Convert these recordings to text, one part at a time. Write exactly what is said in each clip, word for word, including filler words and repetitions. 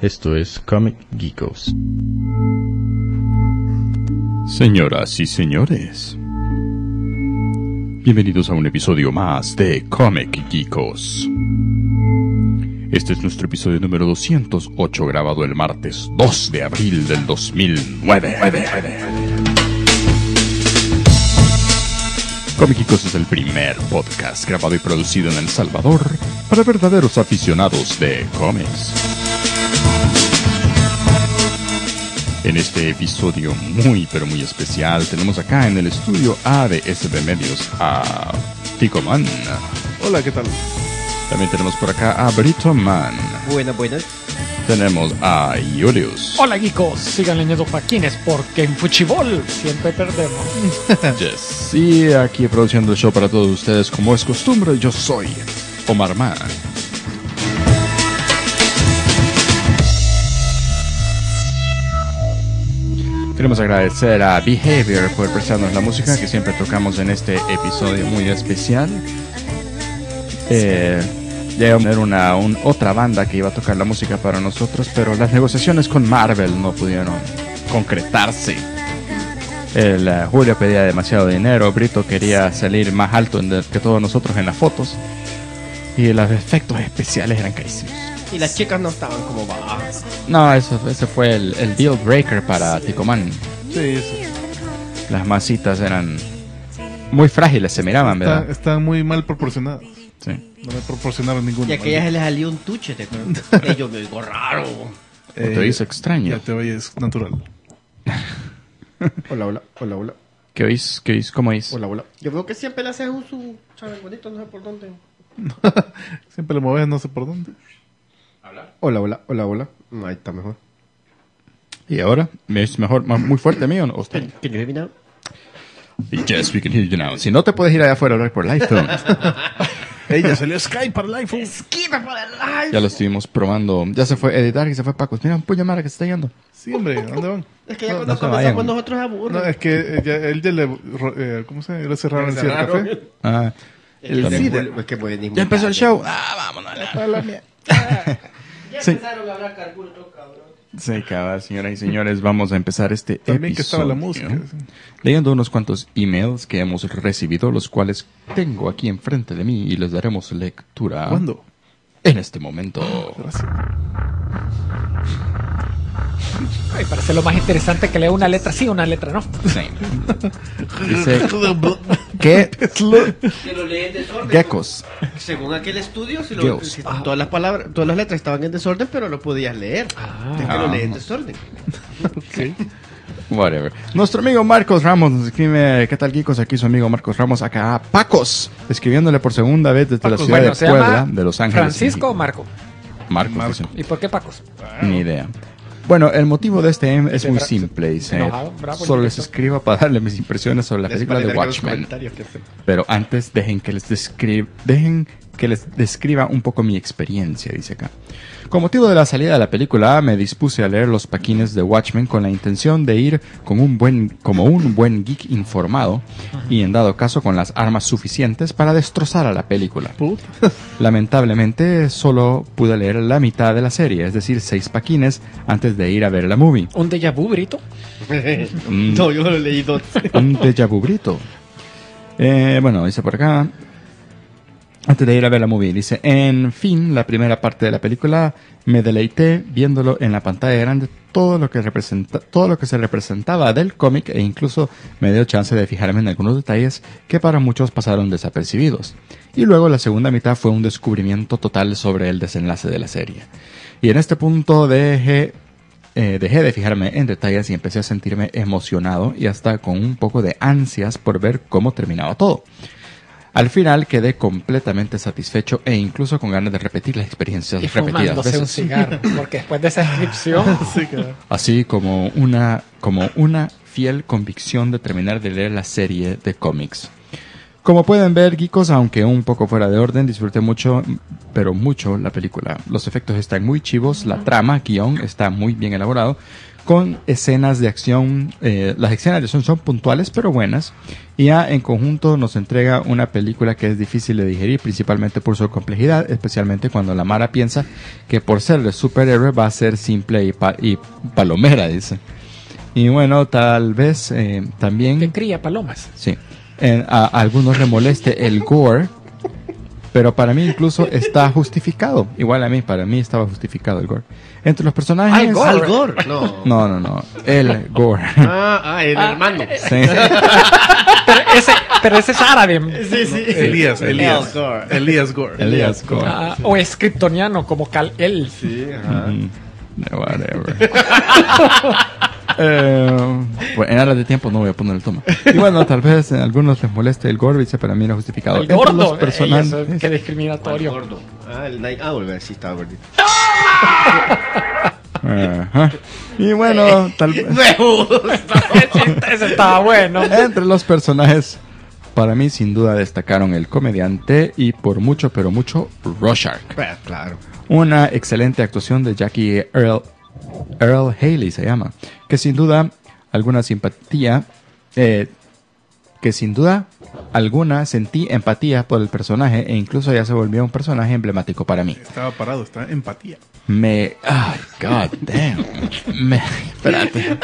Esto es Comic Geekos. Señoras y señores, bienvenidos a un episodio más de Comic Geekos. Este es nuestro episodio número doscientos ocho, grabado el martes dos de abril del dos mil nueve. Comic Geekos es el primer podcast grabado y producido en El Salvador para verdaderos aficionados de cómics. En este episodio muy pero muy especial tenemos acá en el estudio A de S B Medios a Tico Man. Hola, ¿qué tal? También tenemos por acá a Brito Man. Buenas, buenas. Tenemos a Julius. Hola, geekos, sigan leyendo paquines porque en Fuchibol siempre perdemos. Yes. Y aquí produciendo el show para todos ustedes como es costumbre, yo soy Omar Man. Queremos agradecer a Behavior por prestarnos la música que siempre tocamos en este episodio muy especial. Eh, ya iba a tener una un, otra banda que iba a tocar la música para nosotros, pero las negociaciones con Marvel no pudieron concretarse. El, uh, Julio pedía demasiado dinero, Brito quería salir más alto en de, que todos nosotros en las fotos, y los efectos especiales eran carísimos. Y las chicas no estaban como bajas. No, eso, ese fue el, el deal breaker para Ticoman. Sí, sí. Las masitas eran muy frágiles, se miraban, Está, ¿verdad? están muy mal proporcionadas. Sí. No me proporcionaron ninguna. Y a aquella se le salió un tuche, te acuerdas. Ellos me digo raro. Eh, te dice extraño. Ya te oyes natural. Hola, hola, hola, hola. ¿Qué oís? ¿Qué oís? ¿Cómo oís? Hola, hola. Yo veo que siempre le haces un su chave bonito, no sé por dónde. Siempre le mueves no sé por dónde. Hola, hola, hola, hola. No, ahí está mejor. ¿Y ahora? ¿Me es mejor, más, muy fuerte mío o usted? Can you hear me now? Yes, we can hear you now. Si no te puedes ir allá afuera a hablar por el iPhone. Ella salió Skype para el iPhone. Esquiva para el live. Ya lo estuvimos probando. Ya se fue a editar y se fue Paco. Mira, un puño mara que se está yendo. Sí, hombre, ¿dónde van? Es que ya No, cuando no se comenzamos vayan. nosotros aburren. No, es que eh, ya, él ya le... ro- Eh, ¿Cómo se llama? Le cerraron el cerraron. café. Ah, El también. cider. Es que pueden ni ya empezó el inventar. show. Ah, vámonos. A la mierda. Ya Sí. empezaron a hablar carburto, cabrón. Sí, cabal, señoras y señores, vamos a empezar este También episodio que estaba la música. Sí. leyendo unos cuantos emails que hemos recibido, los cuales tengo aquí enfrente de mí y les daremos lectura. ¿Cuándo? En este momento. Gracias. Ay, parece lo más interesante que lea una letra sí, una letra no. Sí. Dice que Que lo leen en desorden. geckos. Según aquel estudio, si lo, Dios. si todas las palabras, todas las letras estaban en desorden, pero lo podías leer. Ah. Es que lo leen en desorden. Sí. Whatever. Nuestro amigo Marcos Ramos nos escribe: ¿qué tal, geekos? Aquí su amigo Marcos Ramos, acá Pacos, escribiéndole por segunda vez desde Pacos. la ciudad Bueno, de ¿se Puebla, llama de Los Ángeles. ¿Francisco o Marco? Marcos. Marco. dicen. ¿Y por qué Pacos? Ni idea. Bueno, el motivo de este M es Se muy bra- simple. Dice: enojado, bravo, solo les directo. escribo para darle mis impresiones sobre la película de Watchmen. Pero antes dejen que les describa, dejen que les describa un poco mi experiencia, dice acá. Con motivo de la salida de la película, me dispuse a leer los paquines de Watchmen con la intención de ir con un buen, como un buen geek informado y, en dado caso, con las armas suficientes para destrozar a la película. Puta. Lamentablemente, solo pude leer la mitad de la serie, es decir, seis paquines, antes de ir a ver la movie. ¿Un déjà vu, Brito? Mm. No, yo lo leí dos. Un déjà vu brito. Eh, bueno, dice por acá. Antes de ir a ver la movie, dice: en fin, la primera parte de la película me deleité viéndolo en la pantalla grande, todo lo que representa, todo lo que se representaba del cómic, e incluso me dio chance de fijarme en algunos detalles que para muchos pasaron desapercibidos. Y luego la segunda mitad fue un descubrimiento total sobre el desenlace de la serie. Y en este punto dejé Eh, dejé de fijarme en detalles y empecé a sentirme emocionado y hasta con un poco de ansias por ver cómo terminaba todo. Al final quedé completamente satisfecho e incluso con ganas de repetir las experiencias Y repetidas fumándose un veces. cigarro. Porque después de esa descripción, Sí, claro. Así como una, como una fiel convicción de terminar de leer la serie de cómics. Como pueden ver, geekos, aunque un poco fuera de orden, disfruté mucho, pero mucho la película. Los efectos están muy chivos, la trama, guión, está muy bien elaborado, con escenas de acción. Eh, las escenas de acción son puntuales pero buenas, y ya en conjunto nos entrega una película que es difícil de digerir, principalmente por su complejidad, especialmente cuando la Mara piensa que por ser el superhéroe va a ser simple y, pa- y palomera, dice. Y bueno, tal vez eh, también... Que cría palomas. Sí. En- a, a algunos le moleste el gore, pero para mí incluso está justificado. Igual a mí, para mí estaba justificado el gore. Entre los personajes... Al gore. Al Gore. No. No, no, no. El gore. Ah, ah, el hermano. Sí. Pero ese, pero ese es árabe. Sí, sí. Elías, Elías. Al Gore. Elías Gore. Elías Gore. Ah, o es kryptoniano como Kal-El. Sí, ajá. Mm, whatever. Eh, pues en aras de tiempo no voy a poner el toma. Y bueno, tal vez a algunos les moleste el gore, dice, para mí no es justificado. El Entre gordo. los Ey, personajes... eso, qué Al discriminatorio. gordo. Ah, el Night Owl, sí estaba gordito. Ajá. Y bueno, tal vez... ese, ese estaba bueno. Entre los personajes, para mí sin duda destacaron el comediante y por mucho, pero mucho, Rorschach. Pues, claro. Una excelente actuación de Jackie Earl, Earl Haley se llama, que sin duda alguna simpatía, eh, que sin duda alguna sentí empatía por el personaje e incluso ya se volvió un personaje emblemático para mí. Estaba parado, está empatía. Me... Ay, god damn. Me... Espérate.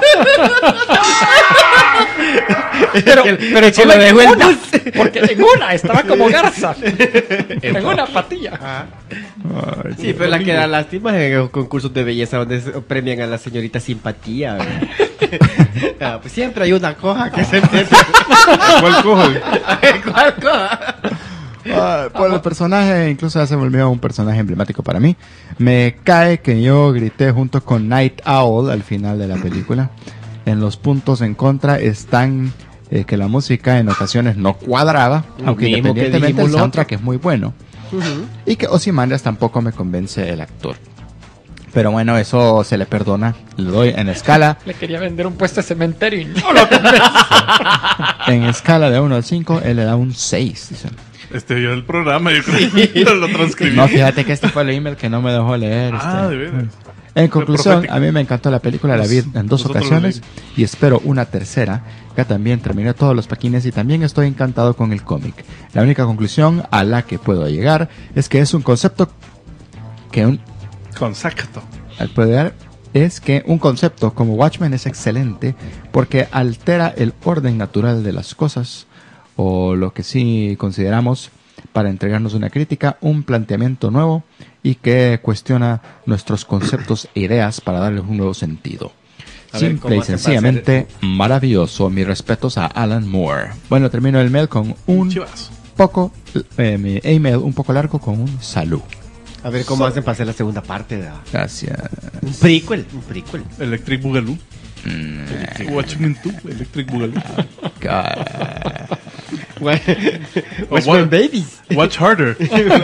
Pero, pero se lo dejó en una, porque en una estaba como garza. En una patilla. Ay, Sí, pero la que da lástima es en los concursos de belleza donde se premian a la señorita simpatía. ¿verdad? Ah, pues siempre hay una coja que se mete. ¿Cuál cojo? ¿Cuál coja? Ah, por el personaje, incluso ya se volvió un personaje emblemático para mí. Me cae que yo grité junto con Night Owl al final de la película. En los puntos en contra están eh, que la música en ocasiones no cuadraba, Lo aunque mismo que independientemente dijimos el lo soundtrack es muy bueno. Y que Ozymandias tampoco me convence el actor. Pero bueno, eso se le perdona. Le doy en escala, Le quería vender un puesto de cementerio y no lo compré. en escala de uno al cinco, él le da un seis. Dice. Este vio el programa, yo creo que lo transcribí. No, fíjate que este fue el email que no me dejó leer. Ah, este. de veras. En conclusión, profético. a mí me encantó la película, la vi en dos Nosotros ocasiones lo y espero una tercera. Ya también terminé todos los paquines y también estoy encantado con el cómic. La única conclusión a la que puedo llegar es que es un concepto que un, Con Sakato. al poder es que un concepto como Watchmen es excelente porque altera el orden natural de las cosas, o lo que sí consideramos, para entregarnos una crítica, un planteamiento nuevo y que cuestiona nuestros conceptos e ideas para darles un nuevo sentido. A ver, Simple ¿cómo y hacen para sencillamente maravilloso. Mis respetos a Alan Moore. Bueno, termino el mail con un Chivas. poco, eh, mi email un poco largo con un salud. A ver cómo hacen para hacer la segunda parte. ¿verdad? Gracias. Un prequel. Un prequel. Electric Boogaloo. Watchmen dos, Electric Boogaloo. God. Watchmen Babies. Watch Harder.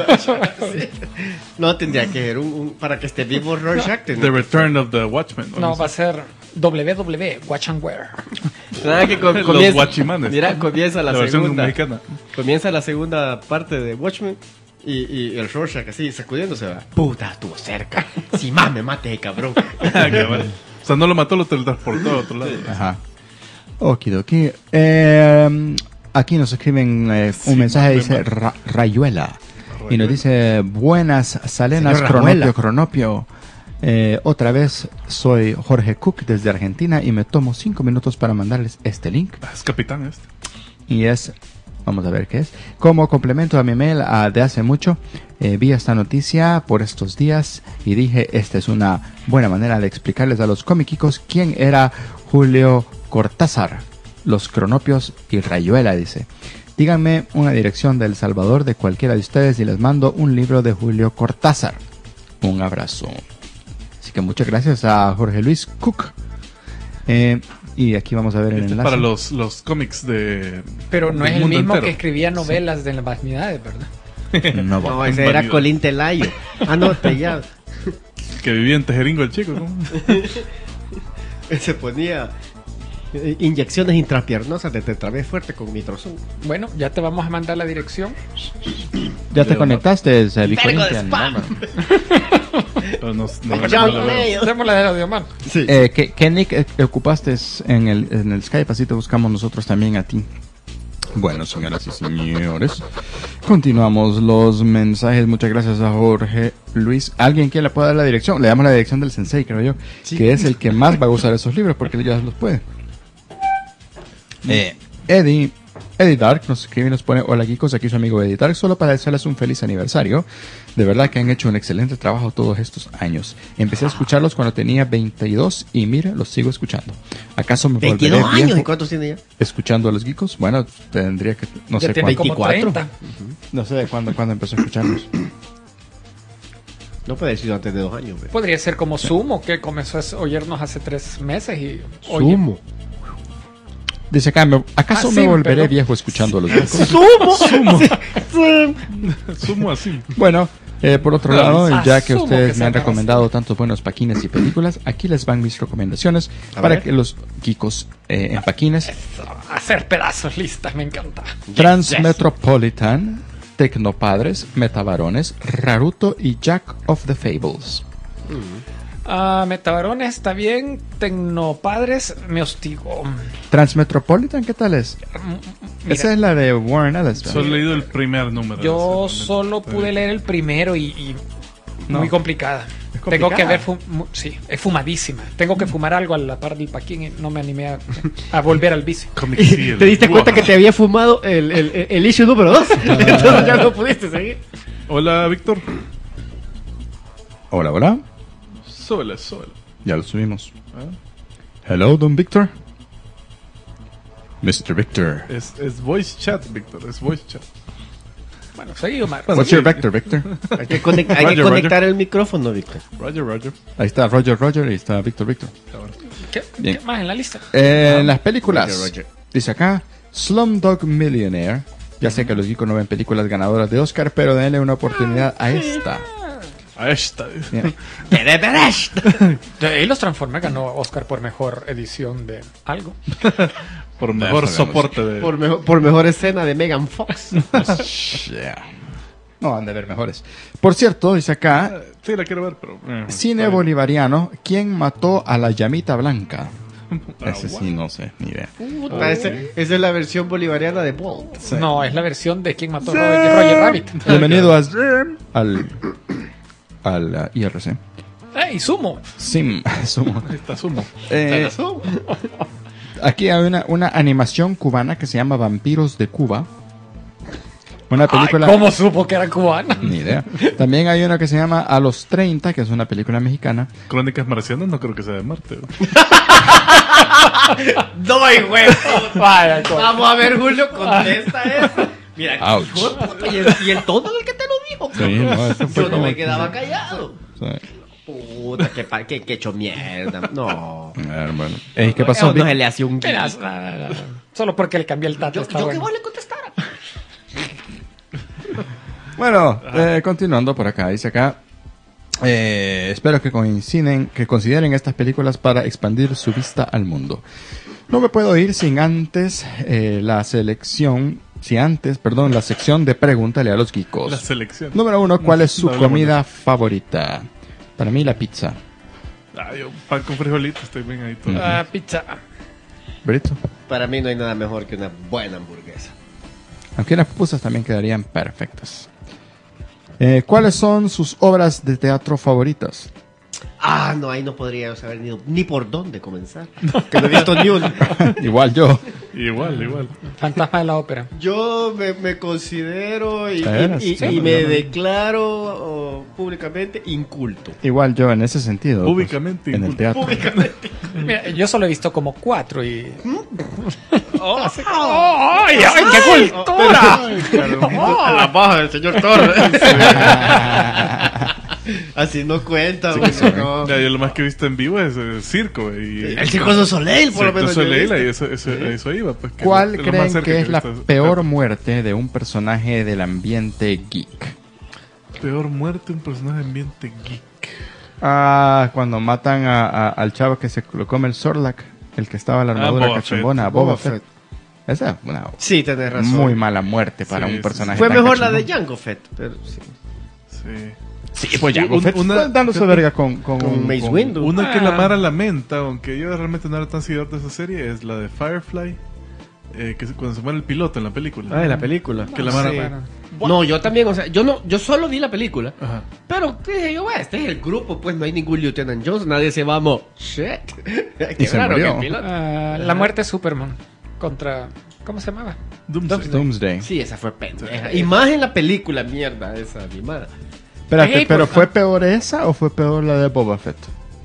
No, tendría que ser un, un- para que esté vivo Rorschach. The tendría- Return of the Watchmen. No, va a ser W W E, Watch and Wear. Nada que com- Los comienza, Guachimanes. mira, comienza la, La versión segunda. mexicana. Comienza la segunda parte de Watchmen y, y el Rorschach así sacudiéndose. ¿verdad? Puta, estuvo cerca. Si más me mate, cabrón. Ah, qué bueno. O sea, no lo mató, lo teletransportó a otro lado. Ajá. Okidoki. Eh, aquí nos escriben eh, un Sí, mensaje, mame, dice mame. Ra- Rayuela. Y nos dice, buenas Salenas, Señor Rajuela. Cronopio, Cronopio. Eh, otra vez soy Jorge Cook desde Argentina y me tomo cinco minutos para mandarles este link. Ah, es capitán este. Y es, vamos a ver qué es. Como complemento a mi mail ah, de hace mucho, eh, vi esta noticia por estos días y dije, esta es una buena manera de explicarles a los comiquicos quién era Julio Cortázar, los Cronopios y Rayuela, dice. Díganme una dirección de El Salvador de cualquiera de ustedes y les mando un libro de Julio Cortázar. Un abrazo. Así que muchas gracias a Jorge Luis Cook. Eh, y aquí vamos a ver el Este es enlace. para los, los cómics de. Pero no del es el mundo mismo entero. que escribía novelas de las vanidades, ¿verdad? No, No, va. ese era Válido. Colín Telayo. Ah, no, te ya. Que vivía en Tejeringo el chico, ¿no? Se ponía eh, inyecciones intrapiernosas de tetravé fuerte con mitrozón. Bueno, ya te vamos a mandar la dirección. ¿Ya te Pero conectaste, eh, Vergo de Vicorintian? spam. No, Pero No, no, no, Ya no lo con veo. ellos. Démosle de audio, man. Sí. Eh, ¿qué, qué nick eh, ocupaste en el, en el Skype? Así te buscamos nosotros también a ti. Bueno, señoras y señores, continuamos los mensajes. Muchas gracias a Jorge Luis. ¿Alguien que le pueda dar la dirección? Le damos la dirección del Sensei, creo yo, que es el que más va a usar esos libros porque él ya los puede. Eh, Eddie, Eddie Dark nos escribe y nos pone: hola Geekos, aquí su amigo Eddie Dark, solo para desearles un feliz aniversario. De verdad que han hecho un excelente trabajo todos estos años. Empecé a escucharlos cuando tenía veintidós y mira, los sigo escuchando. ¿Acaso me volveré veintidós años, viejo ¿y cuántos tiene ya? escuchando a los Geekos? Bueno, tendría que, no Ya sé tiene cuándo, como treinta. no sé de cuándo, cuándo empezó a escucharlos. No puede decir antes de dos años. Güey. Podría ser como Sumo, que comenzó a oírnos hace tres meses y... oye, Sumo. Dice acá, ¿me- ¿acaso Ah, me sí, volveré perdón. viejo escuchando a los Geekos? Sumo. Sumo así. Bueno, eh, por otro lado, Ah, ya que asumo ustedes que me han sea recomendado tantos buenos paquines y películas, aquí les van mis recomendaciones A para ver. que los geekos eh, en paquines. hacer pedazos listas, me encanta. Transmetropolitan, Tecnopadres, Metavarones, Raruto y Jack of the Fables. Ah, Metabarones está bien. Tecnopadres me hostigó. Transmetropolitan, ¿qué tal es? Mira, Esa es la de Warren Ellis. ¿verdad? Solo he leído el primer número. yo Ese, solo sí. pude leer el primero y, y No. muy complicada. Es Tengo que complicada. ver, fu- mu- sí, es fumadísima. Tengo que fumar algo a la par del paquín y no me animé a, a volver al vicio. Comic Seal. ¿Te diste cuenta Wow. que te había fumado el, el, el, el issue número dos? Entonces ya no pudiste seguir. Hola, Víctor. Hola, hola. Súbele, súbele. Ya lo subimos. ¿Ah? Hello, Don Victor. mister Victor. Es, es voice chat, Víctor. Es voice chat. Bueno, seguí, Omar. Bueno, What's sí. your vector, Victor? Hay que, conect- hay que Roger, conectar el micrófono, Víctor. Roger, Roger. Ahí está Roger Roger y está Victor Victor. ¿Qué, Bien. qué más en la lista? Eh, en las películas, Roger, Roger. dice acá, Slumdog Millionaire. Ya sé que los geekos no ven películas ganadoras de Oscar, pero denle una oportunidad a esta. Ahí está. Bien. De ahí los Transformers ganó Oscar por mejor edición de algo. Por mejor sabemos. soporte de. Por, mejor, por mejor escena de Megan Fox. Yeah. No, han de ver mejores. Por cierto, dice acá, Sí, la quiero ver, pero. eh, cine está bien. bolivariano, ¿quién mató a la llamita blanca? Ah, Ese sí, no sé, ni idea. Puta, ese- esa es la versión bolivariana de Bolt. No, es la versión de quien mató a Roger, Roger Rabbit. Bienvenido a- al, al uh, I R C. ¡Ey, Sumo! Sim, sumo. Está sumo. Eh, aquí hay una, una animación cubana que se llama Vampiros de Cuba. Una película... Ay, ¿cómo supo que era cubana? Ni idea. También hay una que se llama A los treinta, que es una película mexicana. Crónicas marcianas, no creo que sea de Marte. No hay huevo. Vaya, coño. Vamos a ver, Julio, contesta eso. Mira, Ouch. hijo de puta, y el, y el tono del que te lo dijo. Sí, no, eso fue Yo no como me que- quedaba callado. Sí. Puta, que, pa- que, que hecho mierda. No. Ah, bueno. Ey, ¿qué pasó? No se le hacía un Mira, guiño. no, no, no. Solo porque le cambié el tato Yo, está yo bueno. que vos le contestara. Bueno, eh, continuando por acá, dice acá. eh, espero que coinciden, que consideren estas películas para expandir su vista al mundo. No me puedo ir sin antes eh, la selección, si antes, perdón, la sección de pregúntale a los geekos. La selección. Número uno, ¿cuál es su No hablamos comida favorita? Para mí la pizza. Ah, yo pan con frijolitos, estoy bien ahí todo. Ah, pizza. ¿Brito? Para mí no hay nada mejor que una buena hamburguesa. Aunque las pupusas también quedarían perfectas. Eh, ¿Cuáles son sus obras de teatro favoritas? Ah, no, ahí no podría saber ni, ni por dónde comenzar. Que no he visto ni uno. Igual yo. Igual, igual. Fantasma de la ópera. Yo me, me considero y, Eres, y- y- sí, y no, me no, no. declaro oh, públicamente inculto. Igual yo en ese sentido. pues, Públicamente en el inculto. teatro. Públicamente. Mira, yo solo he visto como cuatro y... Así que- ¡Ay, ay, qué cultura! A la baja del señor Torres. Así no cuenta, güey, no. Ya, yo lo más que he visto en vivo es el circo. Y, El Circo du Soleil, por lo Circo menos. yo he Soleil, visto. y eso, eso, a eso iba. Pues, que ¿Cuál es lo más creen cerca que es he la visto. peor muerte de un personaje del ambiente geek? Peor muerte un personaje de ambiente geek. Ah, cuando matan a, a- al chavo que se lo come el Sorlac, el que estaba en la Ah, armadura Boba cachimbona, Fett. Boba, Boba Fett. Fett. Esa es una Sí, tenés razón. muy mala muerte para Sí, un sí, personaje Fue tan mejor la de cachimbón. Jango Fett, pero sí. Sí. Sí, pues ya, Un- Boba Fett una- fue dándose verga con, con, Con Mace Windu. Una que Ah. la Mara lamenta, aunque yo realmente no era tan seguidor de esa serie, es la de Firefly. Eh, que es cuando se muere el piloto en la película. Ah, en la película. Que la Mara. Sí. No, yo también, o sea, yo no, yo solo vi la película. Ajá. Pero dije yo, "Bueno, este es el grupo, pues no hay ningún Lieutenant Jones, nadie se vamos. Shit. Qué se raro que murió. el piloto. Ah, la muerte de Superman contra... ¿Cómo se llamaba? Doomsday. Doomsday. Sí, esa fue pendeja. Y más en la película, mierda, esa animada. Espérate, Ey, ¿pero pues, fue ah. peor esa o fue peor la de Boba Fett?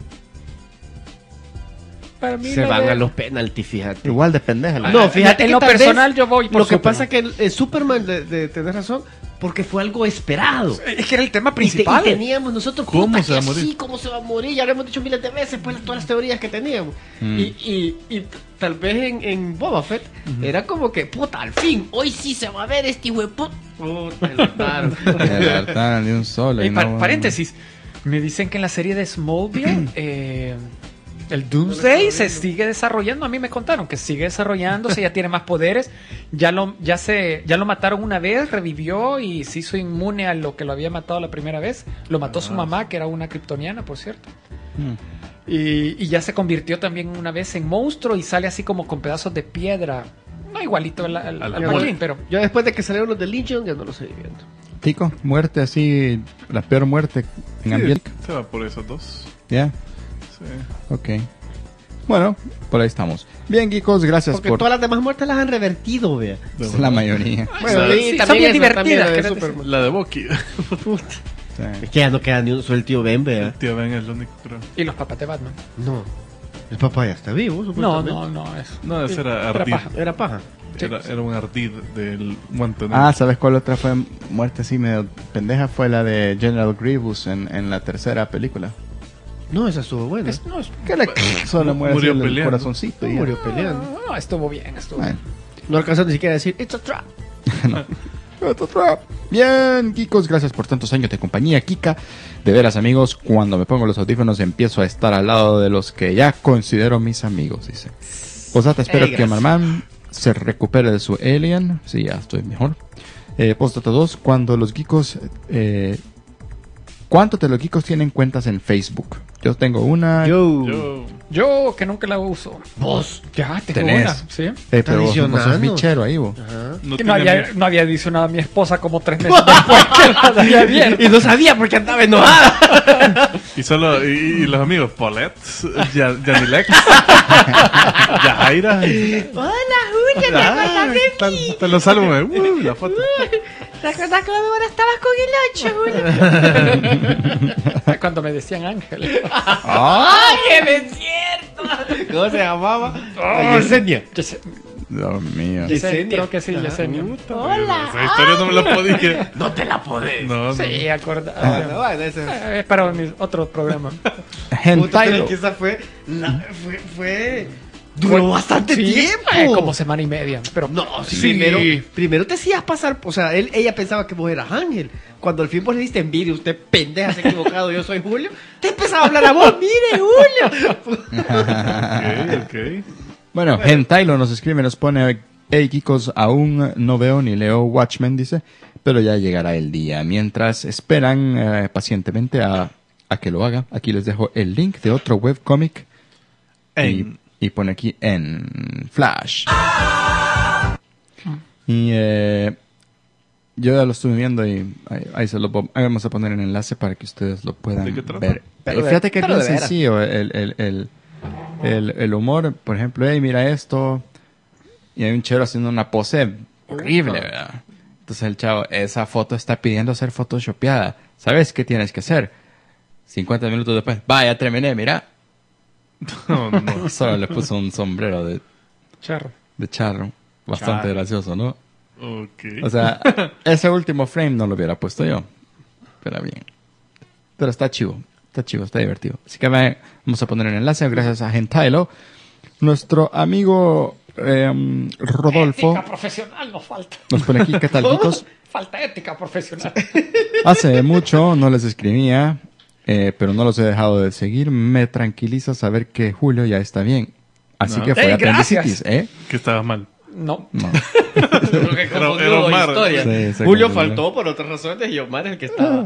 Para mí Se la van de- a los penaltis, fíjate. Igual de pendeja. la- No, fíjate en que lo tal personal vez yo voy por Lo que Superman. pasa que el, el Superman, de, de tener razón, porque fue algo esperado. Es que era el tema Y, te- principal. y teníamos nosotros ¿Cómo puta, se va a que morir? sí, cómo se va a morir, ya lo hemos dicho miles de veces, pues todas las teorías que teníamos. Mm. Y, y, y tal vez en, en Boba Fett era como que, puta, al fin, hoy sí se va a ver este hijo de puta. Puta, el Lautaro. El altar de un solo. y Ey, pa- no- paréntesis. Me dicen que en la serie de Smallville eh, el Doomsday se sigue desarrollando. A mí me contaron que sigue desarrollándose, ya tiene más poderes. Ya lo, ya se, ya lo mataron una vez, revivió y se hizo inmune a lo que lo había matado la primera vez. Lo mató su mamá, que era una kryptoniana, por cierto. Mm. Y, y ya se convirtió también una vez en monstruo y sale así como con pedazos de piedra. No igualito al, al, Al- al al- Marlin, pero Yo después de que salieron los de Legion, ya no lo seguí viendo. Tico, muerte así, la peor muerte en Sí, ambiente. se va por esos dos. Ya, Sí. ok. Bueno, por ahí estamos. Bien, geekos, gracias Porque por todas las demás muertes las han revertido, vea. De la verdad. mayoría. Bueno, Sí, y son también bien esa, también la de divertidas, Superman. La de Bucky. Sí. Es que ya no queda ni un solo el tío Ben, El vea. tío Ben es el único, creo. y los papás de Batman. No. El papá ya está vivo, No, supuestamente. no, no, eso. No, ese era Era ardid. paja. Era paja. Era, era un ardid del guante. Ah, ¿sabes cuál otra fue muerte así medio pendeja? Fue la de General Grievous en, en la tercera película. No, esa estuvo buena. Es- no, es- Que le solo muere Murió así el peleando. corazoncito. y ya. Murió peleando. no, estuvo bien, estuvo Bueno. bien. No alcanzó ni siquiera a decir, it's a trap. Otro trap. Bien, Kikos, gracias por tantos años de compañía, Kika. De veras, amigos, cuando me pongo los audífonos empiezo a estar al lado de los que ya considero mis amigos, dice. Postdata, espero Ey, que gracias. Marman se recupere de su alien. Sí, ya estoy mejor. Eh, Postdata dos, cuando los geekos... Eh, ¿Cuántos de los geekos tienen cuentas en Facebook? Yo tengo una... Yo. Yo. Yo, que nunca la uso. Vos. Ya, tengo Tenés. una, ¿sí? Eh, pero vos no sos Adicionando. bichero ahí, vos. Ajá. No Que no tiene había, amigos. no había adicionado a mi esposa como tres meses después que la había abierto. Y no sabía porque andaba enojada. Y solo, y, y los amigos, Paulette, Ya- Yanilex, Yajaira. Hola, Julia, ¿te Ah, acuerdas de están, mí? están los álbumes, uh, la foto. ¿Te acuerdas que ahora estabas con el ocho, Julia? Cuando me decían Ángel. ¡Ay, que es cierto! ¿Cómo se llamaba? Ay, Yesenia. Yese- Dios mío. Yese- Yesenia. Creo que sí, Yesenia. Hola. Esa historia no me la podía. No te la podés. No, no. Sí, acorda. Ah, no, bueno, ese- Eh, Es para mi otro programa. Puta, Hentai. pero que esa fue, la- fue, fue, duró bastante Sí, tiempo. eh, como semana y media. Pero No, sí, sí. Primero, primero te hacías pasar, o sea, él, ella pensaba que vos eras Ángel. Cuando al fin vos le diste envidia, usted pendeja, se ha equivocado, yo soy Julio. Te empezaba a hablar a vos, mire, Julio. Ok, ok. Bueno, Gentailo nos escribe, nos pone, hey Kikos, aún no veo ni leo Watchmen, dice, pero ya llegará el día. Mientras esperan eh, pacientemente a, a que lo haga, aquí les dejo el link de otro webcomic y, En- y pone aquí en Flash. Y eh, yo ya lo estuve viendo y ahí, ahí se lo po- ahí vamos a poner el enlace para que ustedes lo puedan ¿De qué trata? ver. Pero Eh, de- Fíjate que es pero bien de veras. sencillo el, el, el, el, el humor. Por ejemplo, hey, mira esto. Y hay un chero haciendo una pose horrible, ¿verdad? Entonces el chavo, esa foto está pidiendo ser photoshopeada. ¿Sabes qué tienes que hacer? cincuenta minutos después, vaya, terminé, mira. No, no. Solo le puso un sombrero de, Charro. de charro. Bastante Charro. gracioso, ¿no? Ok. O sea, ese último frame no lo hubiera puesto yo. Pero bien. Pero está chivo. Está chivo, está divertido. Así que me- vamos a poner el enlace gracias a Gentailo. Nuestro amigo eh, Rodolfo Ética profesional nos falta. nos pone aquí, ¿qué tal, chicos? Falta ética profesional. Hace mucho no les escribía, eh, pero no los he dejado de seguir. Me tranquiliza saber que Julio ya está bien. Así No. que fue Ey, apendicitis, ¿eh? Que estaba mal. No. No. Creo que Era- confundió era Omar. historia. Sí, se Julio confundió. faltó por otras razones y Omar es el que estaba.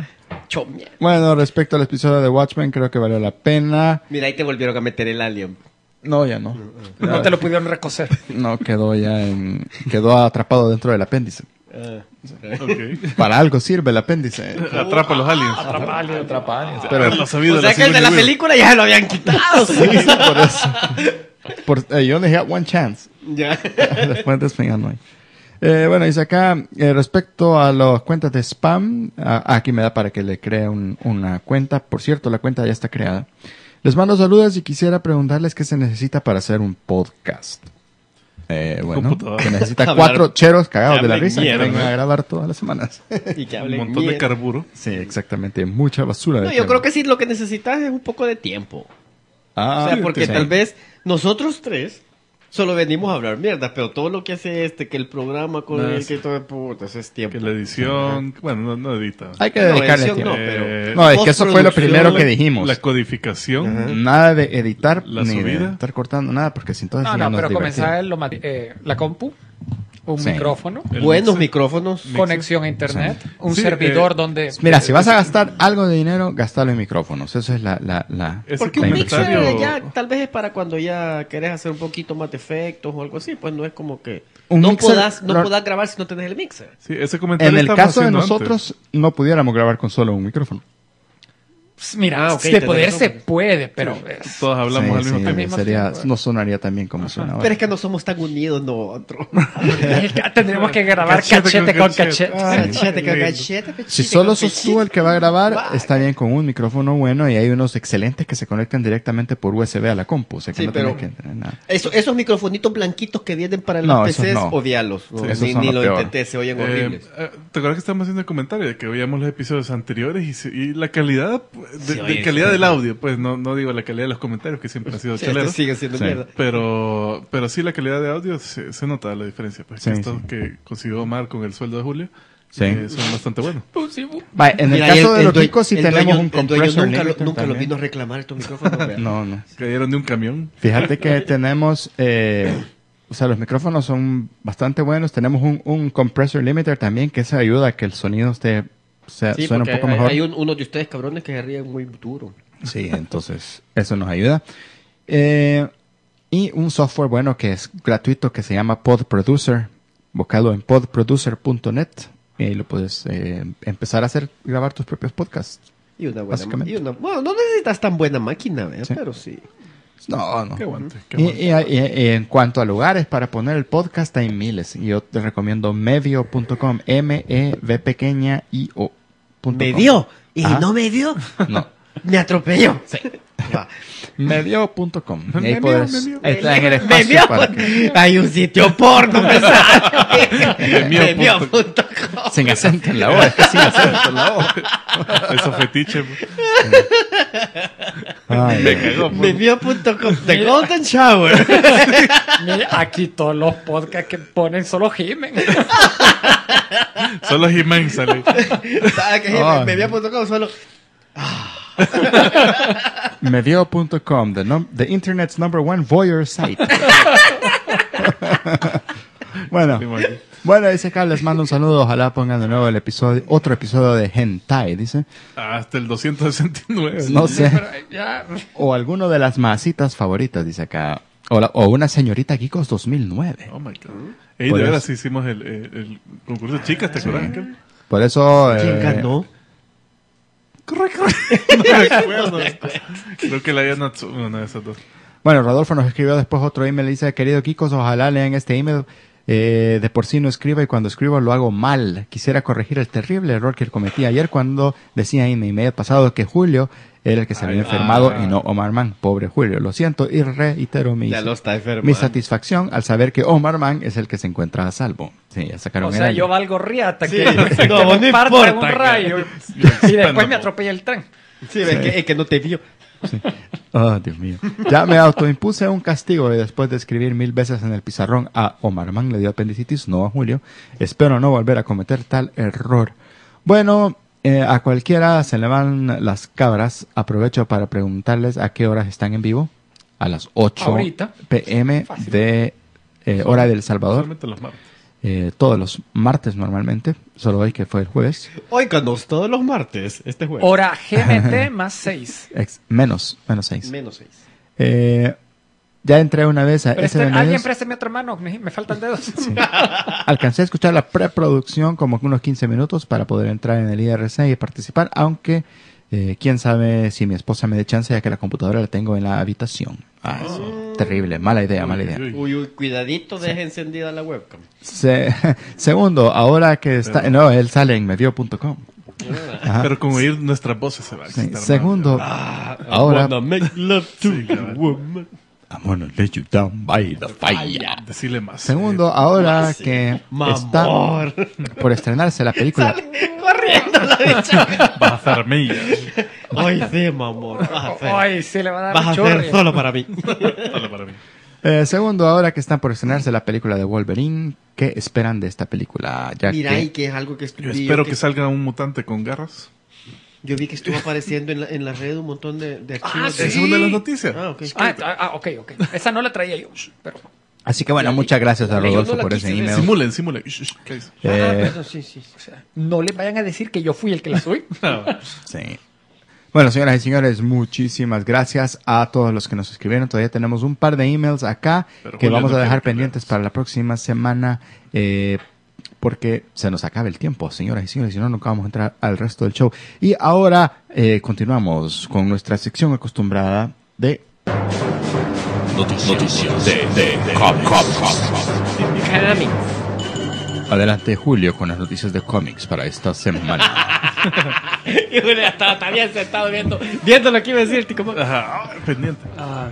Hecho mierda. Bueno, respecto al episodio de Watchmen, creo que valió la pena. Mira, ahí te volvieron a meter el alien. No, ya no. No te lo pudieron recocer. No, quedó ya en... Quedó atrapado dentro del apéndice. Ah. Ok. Para algo sirve el apéndice. Atrapa a los aliens. Atrapa aliens, atrapa aliens. Pero Lo sabido O sea la que el de la Sigourney Weaver. película ya lo habían quitado. sí, sí, por eso. Por, eh, you only had one chance. Ya. Después despegar no hay. Eh, bueno, dice acá, eh, respecto a las cuentas de spam, a- aquí me da para que le cree un- una cuenta. Por cierto, la cuenta ya está creada. Les mando saludos y quisiera preguntarles qué se necesita para hacer un podcast. Eh, bueno, Computadora. que necesita Hablar- cuatro cheros cagados de la hablen risa que mierda. vengan a grabar todas las semanas. Y que Un hablen montón de mierda. carburo. Sí, exactamente. Mucha basura. de No, yo tema. creo que sí, lo que necesitas es un poco de tiempo. Ah, O sea, porque sí. tal vez nosotros tres solo venimos a hablar mierda, pero todo lo que hace este, que el programa con No, el sí. que todo, puta, eso es tiempo. Que la edición. Bueno, no, no edita. Hay que No, dedicarle edición tiempo. no, pero- Eh, No, es que eso fue lo postproducción, primero que la- dijimos. La codificación. Nada de editar La ni de subida. estar cortando nada, porque si entonces No, ya no, no pero es divertido. comenzar lo mati- eh, la compu, un Sí. micrófono, El Buenos mixer. micrófonos. conexión a internet, un Sí, servidor eh, donde... Mira, si vas a gastar algo de dinero, gastalo en micrófonos. Eso es la... la, la Ese Porque la un comentario- mixer ya tal vez es para cuando ya querés hacer un poquito más de efectos o algo así, pues no es como que Un no mixer, podás, no lo- podás grabar si no tenés el mixer. Sí, ese comentario En el estábamos caso de haciendo nosotros, antes. no pudiéramos grabar con solo un micrófono. Mira, Ah, ok, de tenés poder razón. se puede, pero... es- Todos hablamos Sí, al mismo sí, tiempo. mismo sería, tiempo. no sonaría tan bien como suena ahora. Pero es que no somos tan unidos nosotros. Tendremos que grabar Cachete cachete, con con cachete. cachete. Ah, Cachete, lindo. cachete, pechito, Si solo con sos tú pechito. el que va a grabar, Va. está bien con un micrófono bueno y hay unos excelentes que se conectan directamente por U S B a la compu. O sea que Sí, no pero- tenés que entrar en nada. Eso- esos microfonitos blanquitos que vienen para los No, P esos Cs, no. odialos. Sí, ni esos son ni lo lo peor. intenté, se oyen Eh, horribles. eh, ¿Te acuerdas que estábamos haciendo el comentario de que veíamos los episodios anteriores y, se- y la calidad pues, de, Sí, de oye, calidad sí. del audio? Pues no, no digo la calidad de los comentarios que siempre han sido Sí, este chaleros, sigue siendo Sí. mierda. pero pero sí la calidad de audio se, se nota la diferencia. Pues Sí, que estos sí. que consiguió Omar con el sueldo de Julio Sí. eh, son bastante buenos. Va, en el Mira, caso y de los due- chicos sí el tenemos dueño- un el dueño compressor nunca, lo, limiter nunca lo también. vino a reclamar estos micrófonos. vea. No, no. Cayeron de un camión. Fíjate que tenemos, eh, o sea, los micrófonos son bastante buenos. Tenemos un, un compressor limiter también que eso ayuda a que el sonido esté, o sea, Sí, suene un porque poco hay, mejor. hay un- uno de ustedes cabrones que se ríen muy duro. Sí, entonces eso nos ayuda. Eh, y un software bueno que es gratuito que se llama Pod Producer. Búscalo en pod producer punto net y ahí lo puedes eh, empezar a hacer, grabar tus propios podcasts. Y una buena Básicamente. y una, bueno, no necesitas tan buena máquina, ¿vea? Sí. pero sí. No, no. Qué aguante. Qué Y, aguante. y- y- y en cuanto a lugares para poner el podcast hay miles. Y yo te recomiendo medio punto com, M E V pequeña I O. punto ¿Me com. dio? ¿Y Ajá. no me dio? No. Me atropelló. Sí. Va. medio punto com. Y Me ahí dio, podés, me dio. ahí está en el Me espacio dio. para que, Hay un sitio porno, me sale. Memio Me dio punto punto com. sin acento en la O, es que sin acento en la O. Eso fetiche. Ay, Me cagó. Me dio punto com. The Golden Shower. Mira, aquí todos los podcasts que ponen solo gimen. Solo He-Man sale. ¿Sabes qué? Ay. Me dio punto com solo. medio punto com, the, num- the internet's number one voyeur site. bueno, bueno, dice acá, les mando un saludo. Ojalá pongan de nuevo el episodio, otro episodio de Hentai, dice. Hasta el doscientos sesenta y nueve. No sé. Pero ya, O alguno de las masitas favoritas, dice acá. O, la- o una señorita Geekos dos mil nueve. Oh my god. Ey, Por de eso- veras hicimos el, el, el concurso de chicas, ¿te acuerdas? Ángel? Por eso... ¿Quién eh, ganó? Corre, corre. No me acuerdo. Creo que la Yanatsu, una de esas dos. Bueno, Rodolfo nos escribió después otro email. Dice, querido Kikos, ojalá lean este email. Eh, de por sí no escribo y cuando escribo lo hago mal. Quisiera corregir el terrible error que cometí ayer cuando decía en mi email pasado que Julio era el que se había Ay, enfermado ah. y no Omar Man. Pobre Julio. Lo siento y reitero mi, Ya lo está enfermo. mi satisfacción al saber que Omar Man es el que se encuentra a salvo. Sí, ya sacaron o el sea, año. yo valgo riata. Sí, Que, no, que no, me no parta importa, un que- rayo. Y después me atropella el tren. Sí, es que, es que no te vio. Oh, Dios mío. Ya me autoimpuse un castigo y después de escribir mil veces en el pizarrón a Omar Man le dio apendicitis, no a Julio. Espero no volver a cometer tal error. Bueno, eh, a cualquiera se le van las cabras. Aprovecho para preguntarles a qué horas están en vivo. A las ocho Ahorita. p m Fácil. de eh, hora del Salvador. Solamente los martes. eh, todos los martes normalmente, solo hoy que fue el jueves. Óiganos, todos los martes, este jueves. Hora G M T más seis. Ex- menos, menos seis. Menos seis. Eh, ya entré una vez a Pero ese este- de alguien medios. présteme otra mano, me, me faltan dedos. Alcancé a escuchar la preproducción como unos quince minutos para poder entrar en el I R C y participar, aunque eh, quién sabe si mi esposa me dé chance ya que la computadora la tengo en la habitación. Ah, eso, terrible, mala idea, mala idea. Uy, uy. Uy, uy, cuidadito, deje encendida la webcam. Se- segundo, ahora que está... Pero- No, él sale en medio punto com. Ajá. Pero con oír nuestras voces se va a Sí. excitar más. Segundo, Ah, ahora... I wanna make love to Sí, you, cabal. woman. I'm gonna let you down by the fire. Decirle más. Segundo, Eh, ahora Más, que Mamor. está por estrenarse la película... Corriendo la bicha. vas a hacer millas. Ay, sí, mamor. Vas a hacer, Ay, sí le va a dar vas a chorre. hacer solo para mí. Solo para mí. Eh, segundo, ahora que están por estrenarse la película de Wolverine, ¿qué esperan de esta película? Ya Mira, que... y que es algo que Yo vi espero que, que salga un mutante con garras. yo vi que estuvo apareciendo en la, en la red un montón de, de archivos. Ah, de- Es sí. una de las noticias. Ah, ok. Ah, ah, ah, ok, ok. Esa no la traía yo. Pero Así que bueno, muchas gracias a Yo no Rodolfo la por quise ese ver. email. Simulen, simulen. Shh, shh, ¿qué dice? Ah, Eh, perdón, sí, sí. o sea, no le vayan a decir que yo fui el que la subí. sí. Bueno, señoras y señores, muchísimas gracias a todos los que nos escribieron. Todavía tenemos un par de emails acá Pero que Julio vamos no a dejar quiere que pendientes leamos. para la próxima semana eh, porque se nos acaba el tiempo, señoras y señores, si no, nunca vamos a entrar al resto del show. Y ahora eh, continuamos con nuestra sección acostumbrada de... Noticias de, de, de com- com- com- Adelante, Julio, con las noticias de cómics para esta semana. Y Julio ya estaba también sentado viendo, viendo lo que iba a decir. Como... Ajá, pendiente. Ah,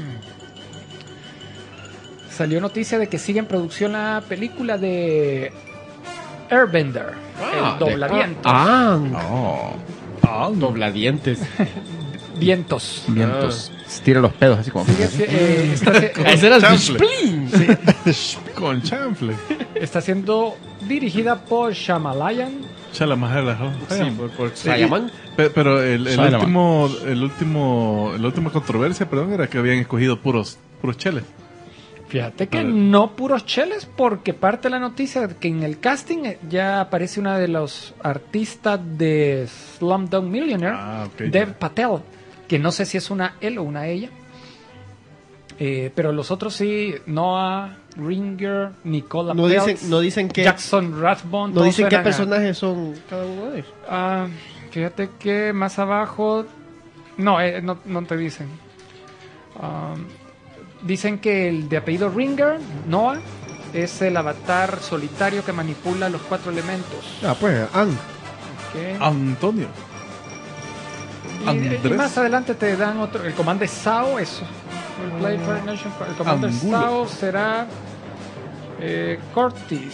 salió noticia de que sigue en producción la película de Airbender, el doblavientos. Ah, Oh, dobladientes. Vientos. vientos. Tira los pedos así como... Sigue, eh, está, Ese era el Chanfle. Spleen. Con chanfle. está siendo dirigida por Shyamalan. Chala majala. ¿no? Sí, por, por Sayaman. Pe- Pero el, el Shyamalan. último, el último, la última controversia, perdón, era que habían escogido puros, puros cheles. Fíjate que A ver. no puros cheles, porque parte de la noticia de que en el casting eh, ya aparece una de los artistas de Slumdog Millionaire, Ah, ok. Dev Patel, que no sé si es una él o una ella. Eh, pero los otros sí, Noah Ringer, Nicola No Peltz, dicen, no dicen que, Jackson Rathbone. no todos dicen qué eran a- personajes son cada uno de ellos. Ah, fíjate que más abajo. No, eh, no, no te dicen. Ah, dicen que el de apellido Ringer, Noah, es el avatar solitario que manipula los cuatro elementos. Ah, pues, Ang. Ok. Antonio. Y, Andrés. y más adelante te dan otro. El comando de Sao, eso. El, Play for Nation, el comando de Angulo. Sao será eh, Cortis.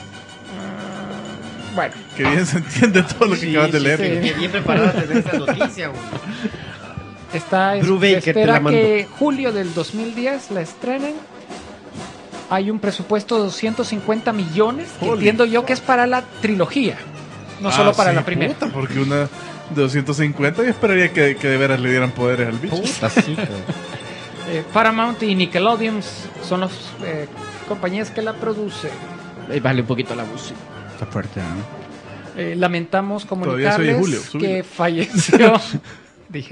Ah, bueno. Que bien se entiende todo lo que Sí, acabas de sí, leer. sí, bien preparado tener esa noticia, güey. Está en, Drew Baker te espera la mandó. que julio del dos mil diez la estrenen. Hay un presupuesto de doscientos cincuenta millones, que Holy entiendo yo que es para la trilogía, no Ah, solo para sí, la primera. puta, porque una de doscientos cincuenta yo esperaría que, que de veras le dieran poderes al bicho. Eh, Paramount y Nickelodeon son las eh, compañías que la producen. Ahí vale un poquito la música. Está fuerte, ¿no? Eh, lamentamos Todavía se oye comunicarles Julio, súbilo. que falleció. Dije,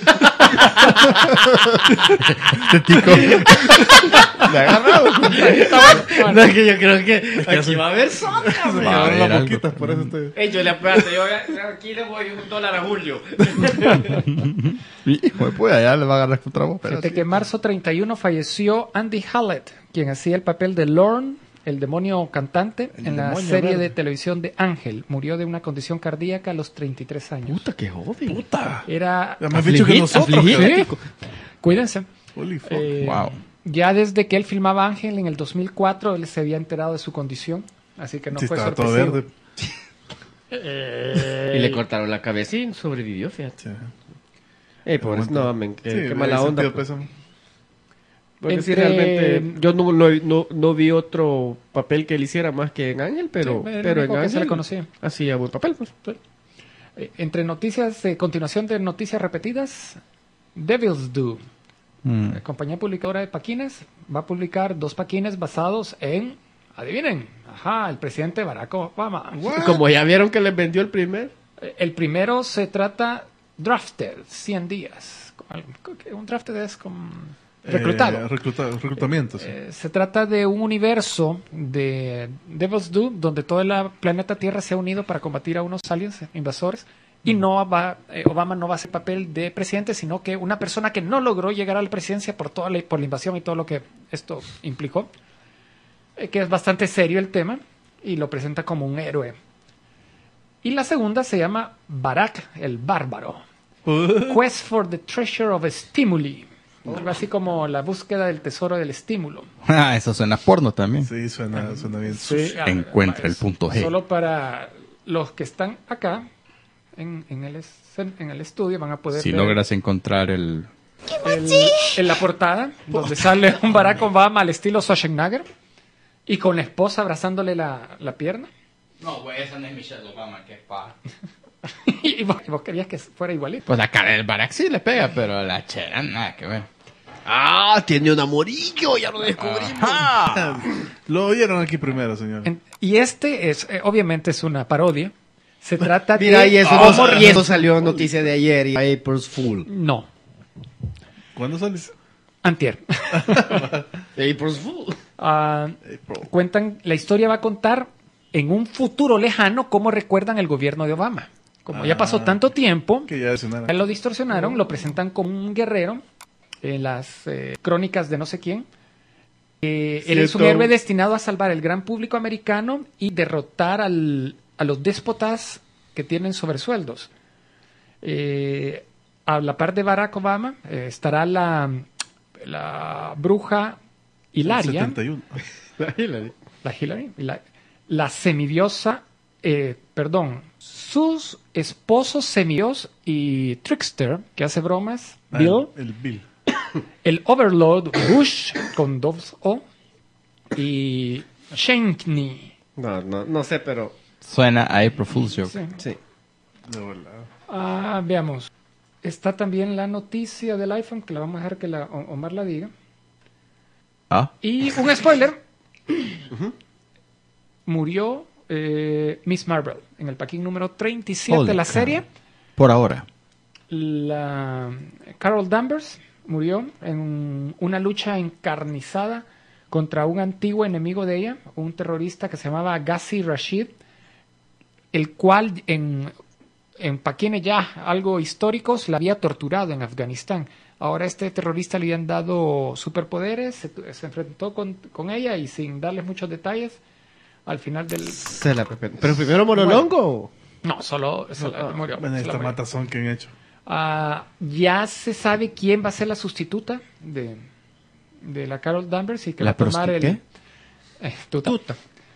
Tico. Le ha agarrado. bueno, No, es que yo creo que aquí va a haber soca, güey. Va a haber las algo. boquitas, por eso estoy... Ey, yo le apuesto, yo aquí le voy un dólar a Julio. Hijo de puta, ya le va a agarrar contra vos. Pero fíjate sí. que en marzo treinta y uno falleció Andy Hallett, quien hacía el papel de Lorne, el demonio cantante, El en la demonio serie verde. de televisión de Ángel. Murió de una condición cardíaca a los treinta y tres años. Puta, qué joven. Puta. Era... Ya me has dicho que Afligid- nosotros. afligid. cara. Cuídense. Holy fuck. Eh, Wow. Ya desde que él filmaba Ángel en el dos mil cuatro, él se había enterado de su condición, así que no Sí, fue estaba todo sorpresivo. verde. Eh, Y le cortaron la cabeza y sobrevivió, fíjate. Sí. Ey, pobres, no, men, qué, Sí, qué le mala he onda. sentido pues. pésame. Porque sí, Entre- realmente, yo no, no, no, no vi otro papel que él hiciera más que en Ángel, pero, Sí, el pero en único que Ángel se le conocía. hacía buen papel, pues. Eh, Entre noticias, de continuación de noticias repetidas, Devil's Due, Mm. la compañía publicadora de paquines, va a publicar dos paquines basados en Adivinen. Ajá, el presidente Barack Obama. Y como ya vieron que les vendió el primer. El primero se trata drafted, cien días. Un drafted es como reclutado. Eh, recluta- reclutamiento, sí. Eh, se trata de un universo de Devil's Due donde todo el planeta Tierra se ha unido para combatir a unos aliens invasores y no va, eh, Obama no va a hacer papel de presidente, sino que una persona que no logró llegar a la presidencia por toda la, por la invasión y todo lo que esto implicó, eh, que es bastante serio el tema y lo presenta como un héroe. Y la segunda se llama Barack el Bárbaro. Quest for the Treasure of Stimuli. Algo así como la búsqueda del tesoro del estímulo. Ah, eso suena a porno también. Sí, suena, suena bien. Sí, Encuentra el punto G. Solo para los que están acá en, en, el, es- en el estudio van a poder Si ver logras encontrar el... el- en la portada donde sale un Barack Obama al estilo Schwarzenegger y con la esposa abrazándole la, la pierna. No, güey, esa no es Michelle Obama, que es pa... y, vos, y vos querías que fuera igualito. Pues la cara del Barack sí le pega, pero la chera nada que ver. Ah, tiene un amorillo, ya lo descubrimos. Lo oyeron aquí primero, señor. En- y este es, eh, obviamente es una parodia. Se trata de... Mira, y eso, cómo no- y re- eso salió noticia de ayer y April's Fool. No, ¿Cuándo sales? antier. April's Fool. Ah, cuentan, la historia va a contar en un futuro lejano cómo recuerdan el gobierno de Obama. Como ya pasó Ah. tanto tiempo, Que ya sonaron. ya lo distorsionaron, lo presentan como un guerrero en las eh, crónicas de no sé quién. Eh, él es un Cierto. héroe destinado a salvar al gran público americano y derrotar al- a los déspotas que tienen sobresueldos. Eh, a la par de Barack Obama eh, estará la, la bruja Hilaria, setenta y uno. la Hillary, la, la semidiosa, eh, perdón, sus esposos semidios y Trickster, que hace bromas, Ah, Bill, El Bill. el Overlord Bush, con dos O, y Shankney. No, no, no sé, pero Suena a April Fool's Joke. Sí. sí. De volada. Ah, veamos. Está también la noticia del iPhone, que la vamos a dejar que la, O- Omar la diga. Ah, Y un spoiler. Murió eh, Miss Marvel en el paquín número treinta y siete de Holy la cow. serie. por ahora. La Carol Danvers murió en una lucha encarnizada contra un antiguo enemigo de ella, un terrorista que se llamaba Ghazi Rashid, el cual en, en paquines ya algo históricos la había torturado en Afganistán. Ahora a este terrorista le habían dado superpoderes, se, se enfrentó con, con ella y sin darles muchos detalles, al final del... Se la pepe- Pero primero Monolongo. No, solo, solo Ah, murió. Bueno, se la esta murió. matazón que han hecho. Ah, ya se sabe quién va a ser la sustituta de, de la Carol Danvers y que ¿La va a tomar el... prosti- Eh, tuta.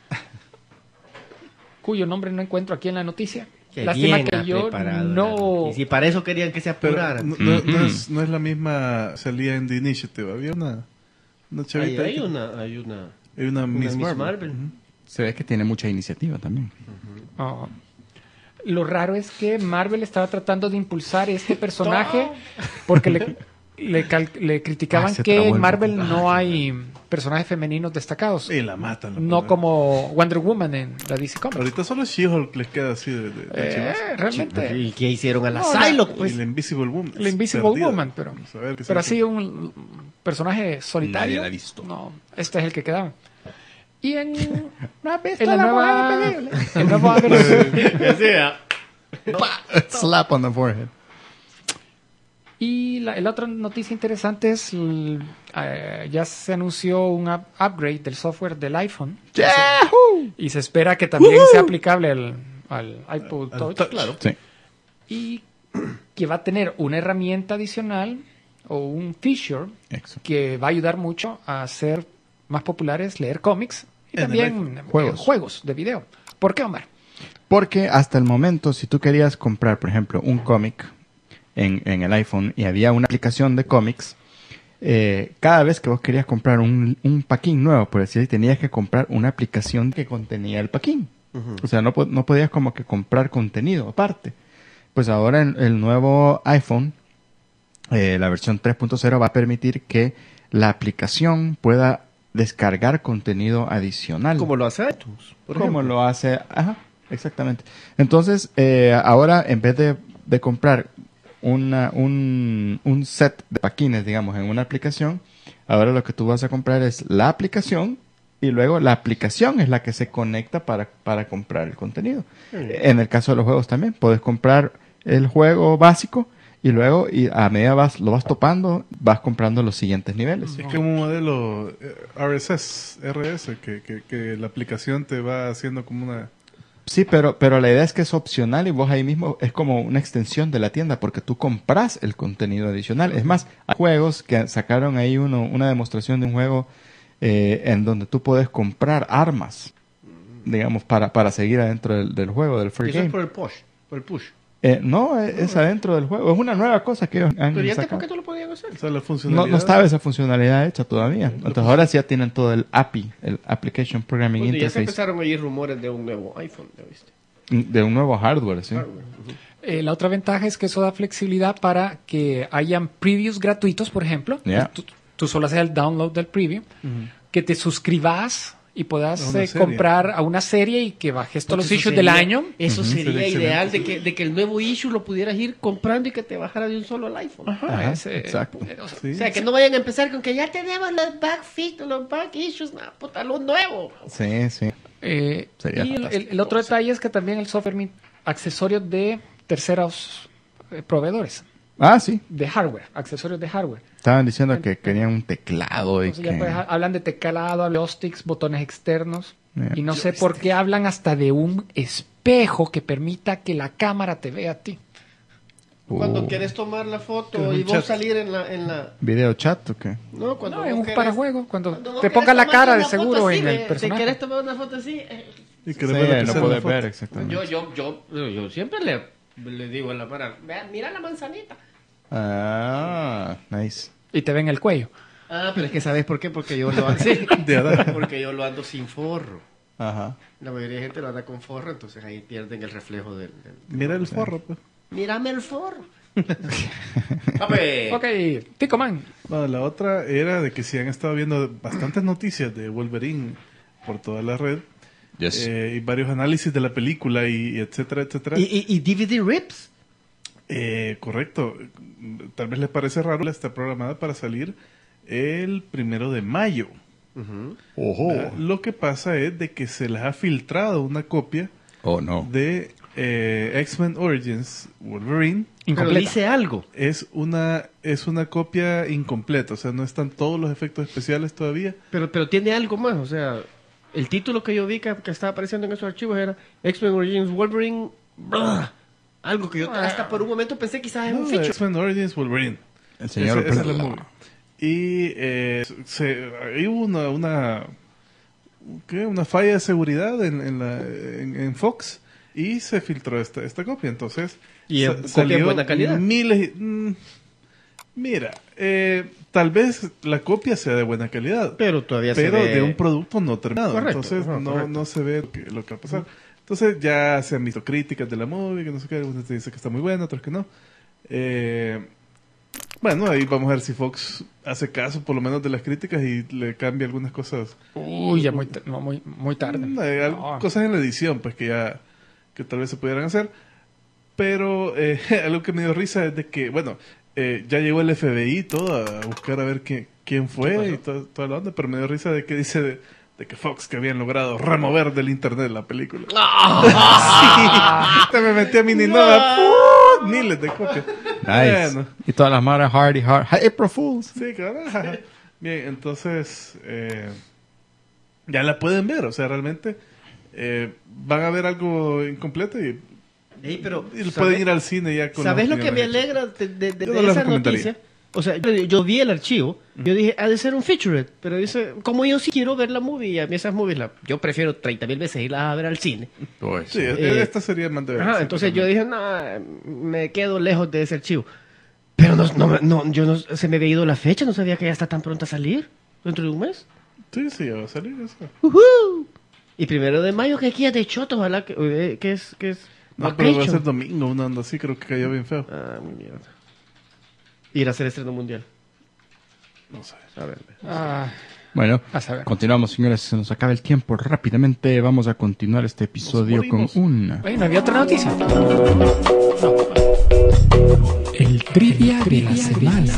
Cuyo nombre no encuentro aquí en la noticia. Qué Lástima bien que yo preparado, no... Y si para eso querían que se Pero apuraran. no, no- no es, no es la misma salía en The Initiative. Había una, una Hay, chavita. ahí hay que- una, hay una, hay una una Miss Miss Marvel. Marvel. Ujú. Se ve que tiene mucha iniciativa también. Oh. Lo raro es que Marvel estaba tratando de impulsar este personaje porque le, le, cal- le criticaban Ah, se que trabó en el Marvel botón. no hay personajes femeninos destacados. Y la matan. la No pobre. como Wonder Woman en la D C Comics. Ahorita solo She-Hulk les queda así de, de, de Eh, chivazo. realmente... ¿Y qué hicieron a la No, Psylocke? la- Pues? Y la Invisible Woman. La Invisible perdida. Woman, pero, Vamos a ver qué pero se hace. así un personaje solitario. Nadie la ha visto. No, este es el que quedaba. Y en, ¿No has visto en la, la nueva, mujer increíble? el nuevo Avengers- Slap on the forehead. Y la, la otra noticia interesante es, l- eh, ya se anunció un up- upgrade del software del iPhone. Y se espera que también sea aplicable al, al iPod Al Touch. touch. Claro. Sí. Y que va a tener una herramienta adicional o un feature Eso. que va a ayudar mucho a hacer más populares leer cómics y En el también iPhone. eh, Juegos. juegos de video. ¿Por qué, Omar? Porque hasta el momento, si tú querías comprar, por ejemplo, un cómic en, en el iPhone y había una aplicación de cómics, eh, cada vez que vos querías comprar un, un paquín nuevo, por decir, tenías que comprar una aplicación que contenía el paquín. O sea, no, po- no podías como que comprar contenido aparte. Pues ahora en el nuevo iPhone, eh, la versión tres punto cero va a permitir que la aplicación pueda descargar contenido adicional. Como lo hace iTunes, por Como ejemplo. lo hace, ajá, exactamente. Entonces, eh, ahora en vez de, de comprar una, un, un set de paquines, digamos, en una aplicación, ahora lo que tú vas a comprar es la aplicación y luego la aplicación es la que se conecta para, para comprar el contenido. En el caso de los juegos también, puedes comprar el juego básico y luego y a medida vas, lo vas topando, vas comprando los siguientes niveles. Es como un modelo eh, R S S, R S, que, que, que la aplicación te va haciendo como una... Sí, pero, pero la idea es que es opcional y vos ahí mismo es como una extensión de la tienda porque tú compras el contenido adicional. Es más, hay juegos que sacaron ahí uno, una demostración de un juego eh, en donde tú puedes comprar armas, digamos, para, para seguir adentro del, del juego, del free Eso es game. por el push. Por el push. Eh, no, es, es adentro del juego. Es una nueva cosa que ellos han Pero ya antes, sacado. ¿por qué no lo podían hacer? O sea, la No, funcionalidad... no estaba esa funcionalidad hecha todavía. Entonces ahora sí ya tienen todo el A P I, el Application Programming Bueno, ya se Interface, empezaron a oír rumores de un nuevo iPhone, ¿ya viste? de un nuevo hardware, ¿sí? Hardware, ujú. Eh, la otra ventaja es que eso da flexibilidad para que hayan previews gratuitos, por ejemplo. Yeah. Tú, tú solo haces el download del preview, que te suscribas y A puedas una eh, serie. comprar a una serie y que bajes todos los Eso issues sería- del año. Eso sería Sería ideal, excelente. de que, de que el nuevo issue lo pudieras ir comprando y que te bajara de un solo el iPhone. Ajá, Ajá, ese- exacto. eh, o sea, Sí. O sea, que no vayan a empezar con que ya tenemos los back fit, los back issues, nada, puta, lo nuevo. Sí, sí. Eh, Sería y el, fantástico. el otro detalle es que también el software permite accesorios de terceros eh, proveedores Ah, sí. de hardware, accesorios de hardware. Estaban diciendo que querían un teclado y Entonces ya que... pues, hablan de teclado, joysticks, botones externos. Yeah. Y no sé por qué hablan hasta de un espejo que permita que la cámara te vea a ti. Cuando Uh, quieres tomar la Que foto es un y vos chat. salir en la... En la ¿Video chat o qué? no, cuando No, vos es un querés- parajuego. Cuando, cuando vos te querés ponga la tomarte cara de una foto seguro así, en ve, el Te personaje. querés tomar una foto así... eh, Y Sí, que le van a no pasar puedes la foto. ver exactamente. Yo, yo, yo, yo, yo siempre le, le digo a la para, vea, mira la manzanita. Ah, nice. Y te ven el cuello. Ah, pero es que ¿sabes por qué? Porque yo lo ando, sí, De verdad. porque yo lo ando sin forro. Ajá. La mayoría de gente lo anda con forro, entonces ahí pierden el reflejo del... del- Mira el forro, pues. Mírame el forro. Papi. Ok, Tico Man. Bueno, la otra era de que si han estado viendo bastantes noticias de Wolverine por toda la red, Yes. eh, y varios análisis de la película y, y etcétera, etcétera. Y, y, y D V D rips. Eh, correcto. Tal vez les parece raro, está programada para salir el primero de mayo. Ojo. Ah, Lo que pasa es de que se les ha filtrado una copia Oh, no. de eh, X-Men Origins Wolverine. Pero Incompleta. dice algo. Es una, es una copia incompleta, o sea, no están todos los efectos especiales todavía. Pero, pero tiene algo más, o sea, el título que yo vi que, que estaba apareciendo en esos archivos era X-Men Origins Wolverine. blah, algo que yo hasta por un momento pensé quizás es un No, feature. X-Men Origins Wolverine. El señor... Esa- esa es la movie. Y eh, se, ahí hubo una, una, ¿qué? una falla de seguridad en, en, la, en, en Fox y se filtró esta, esta copia. Entonces, ¿Y sa- es copia de buena calidad? Miles, y- mm, mira, eh, tal vez la copia sea de buena calidad, Pero todavía pero se ve... de un producto no terminado. Correcto, Entonces, ajá, no, correcto. no se ve lo que, lo que va a pasar. Entonces, ya se han visto críticas de la movie, que no sé qué, algunos te dicen que está muy buena, otros que no. Eh, bueno, ahí vamos a ver si Fox hace caso por lo menos de las críticas y le cambia algunas cosas. Uy, ya muy, t- no, muy, muy tarde. Mm, hay al- No. cosas en la edición, pues que ya que tal vez se pudieran hacer. Pero eh, algo que me dio risa es de que, bueno, eh, ya llegó el F B I y todo a buscar a ver quién, quién fue y to- toda la onda, pero me dio risa de que dice de, de que Fox que habían logrado remover del internet la película. Sí, te me metí a Mininova, ¡pum! miles de copias. Nice. Bueno. Y todas las maras Hardy, Hard, April Fools. Sí, carajo. Bien, entonces eh, ya la pueden ver, o sea, realmente eh, van a ver algo incompleto y, Ey, pero, y ¿sabes- pueden ir al cine ya con ¿Sabes las lo que me opiniones alegra de, de- de- Yo de no las esa recomendaría. noticia? O sea, yo, yo vi el archivo, yo dije, ha de ser un featurette, pero dice, como yo sí quiero ver la movie, y a mí esas movies, la, yo prefiero treinta mil veces irlas a ver al cine. Pues, Sí, Eh, esta sería más de Ajá, sí, entonces yo totalmente. dije, no, me quedo lejos de ese archivo. Pero no, no, no, yo no, se me había ido la fecha, no sabía que ya está tan pronto a salir, dentro de un mes. Sí, sí, ya va a salir eso. ¡Uhú! Y primero de mayo, que aquí es de choto, ojalá que, eh, que es, que es No, pero va a vacation. ser domingo, una onda así, creo que cayó bien feo. Ah, mi mierda. Ir a hacer estreno mundial. No sé. A ver. Ah, Bueno, A saber. continuamos, señores. Se nos acaba el tiempo rápidamente. Vamos a continuar este episodio con morimos. una. Bueno, había otra noticia. El trivia de la semana.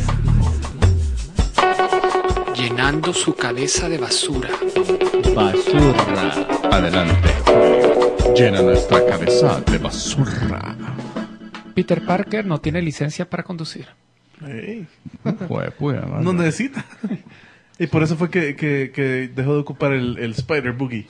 Llenando su cabeza de basura. Basura. Adelante. Llena nuestra cabeza de basura. Peter Parker no tiene licencia para conducir. Ey, Pues, pues, no necesita. Y por eso fue que, que, que dejó de ocupar el, el Spider Boogie.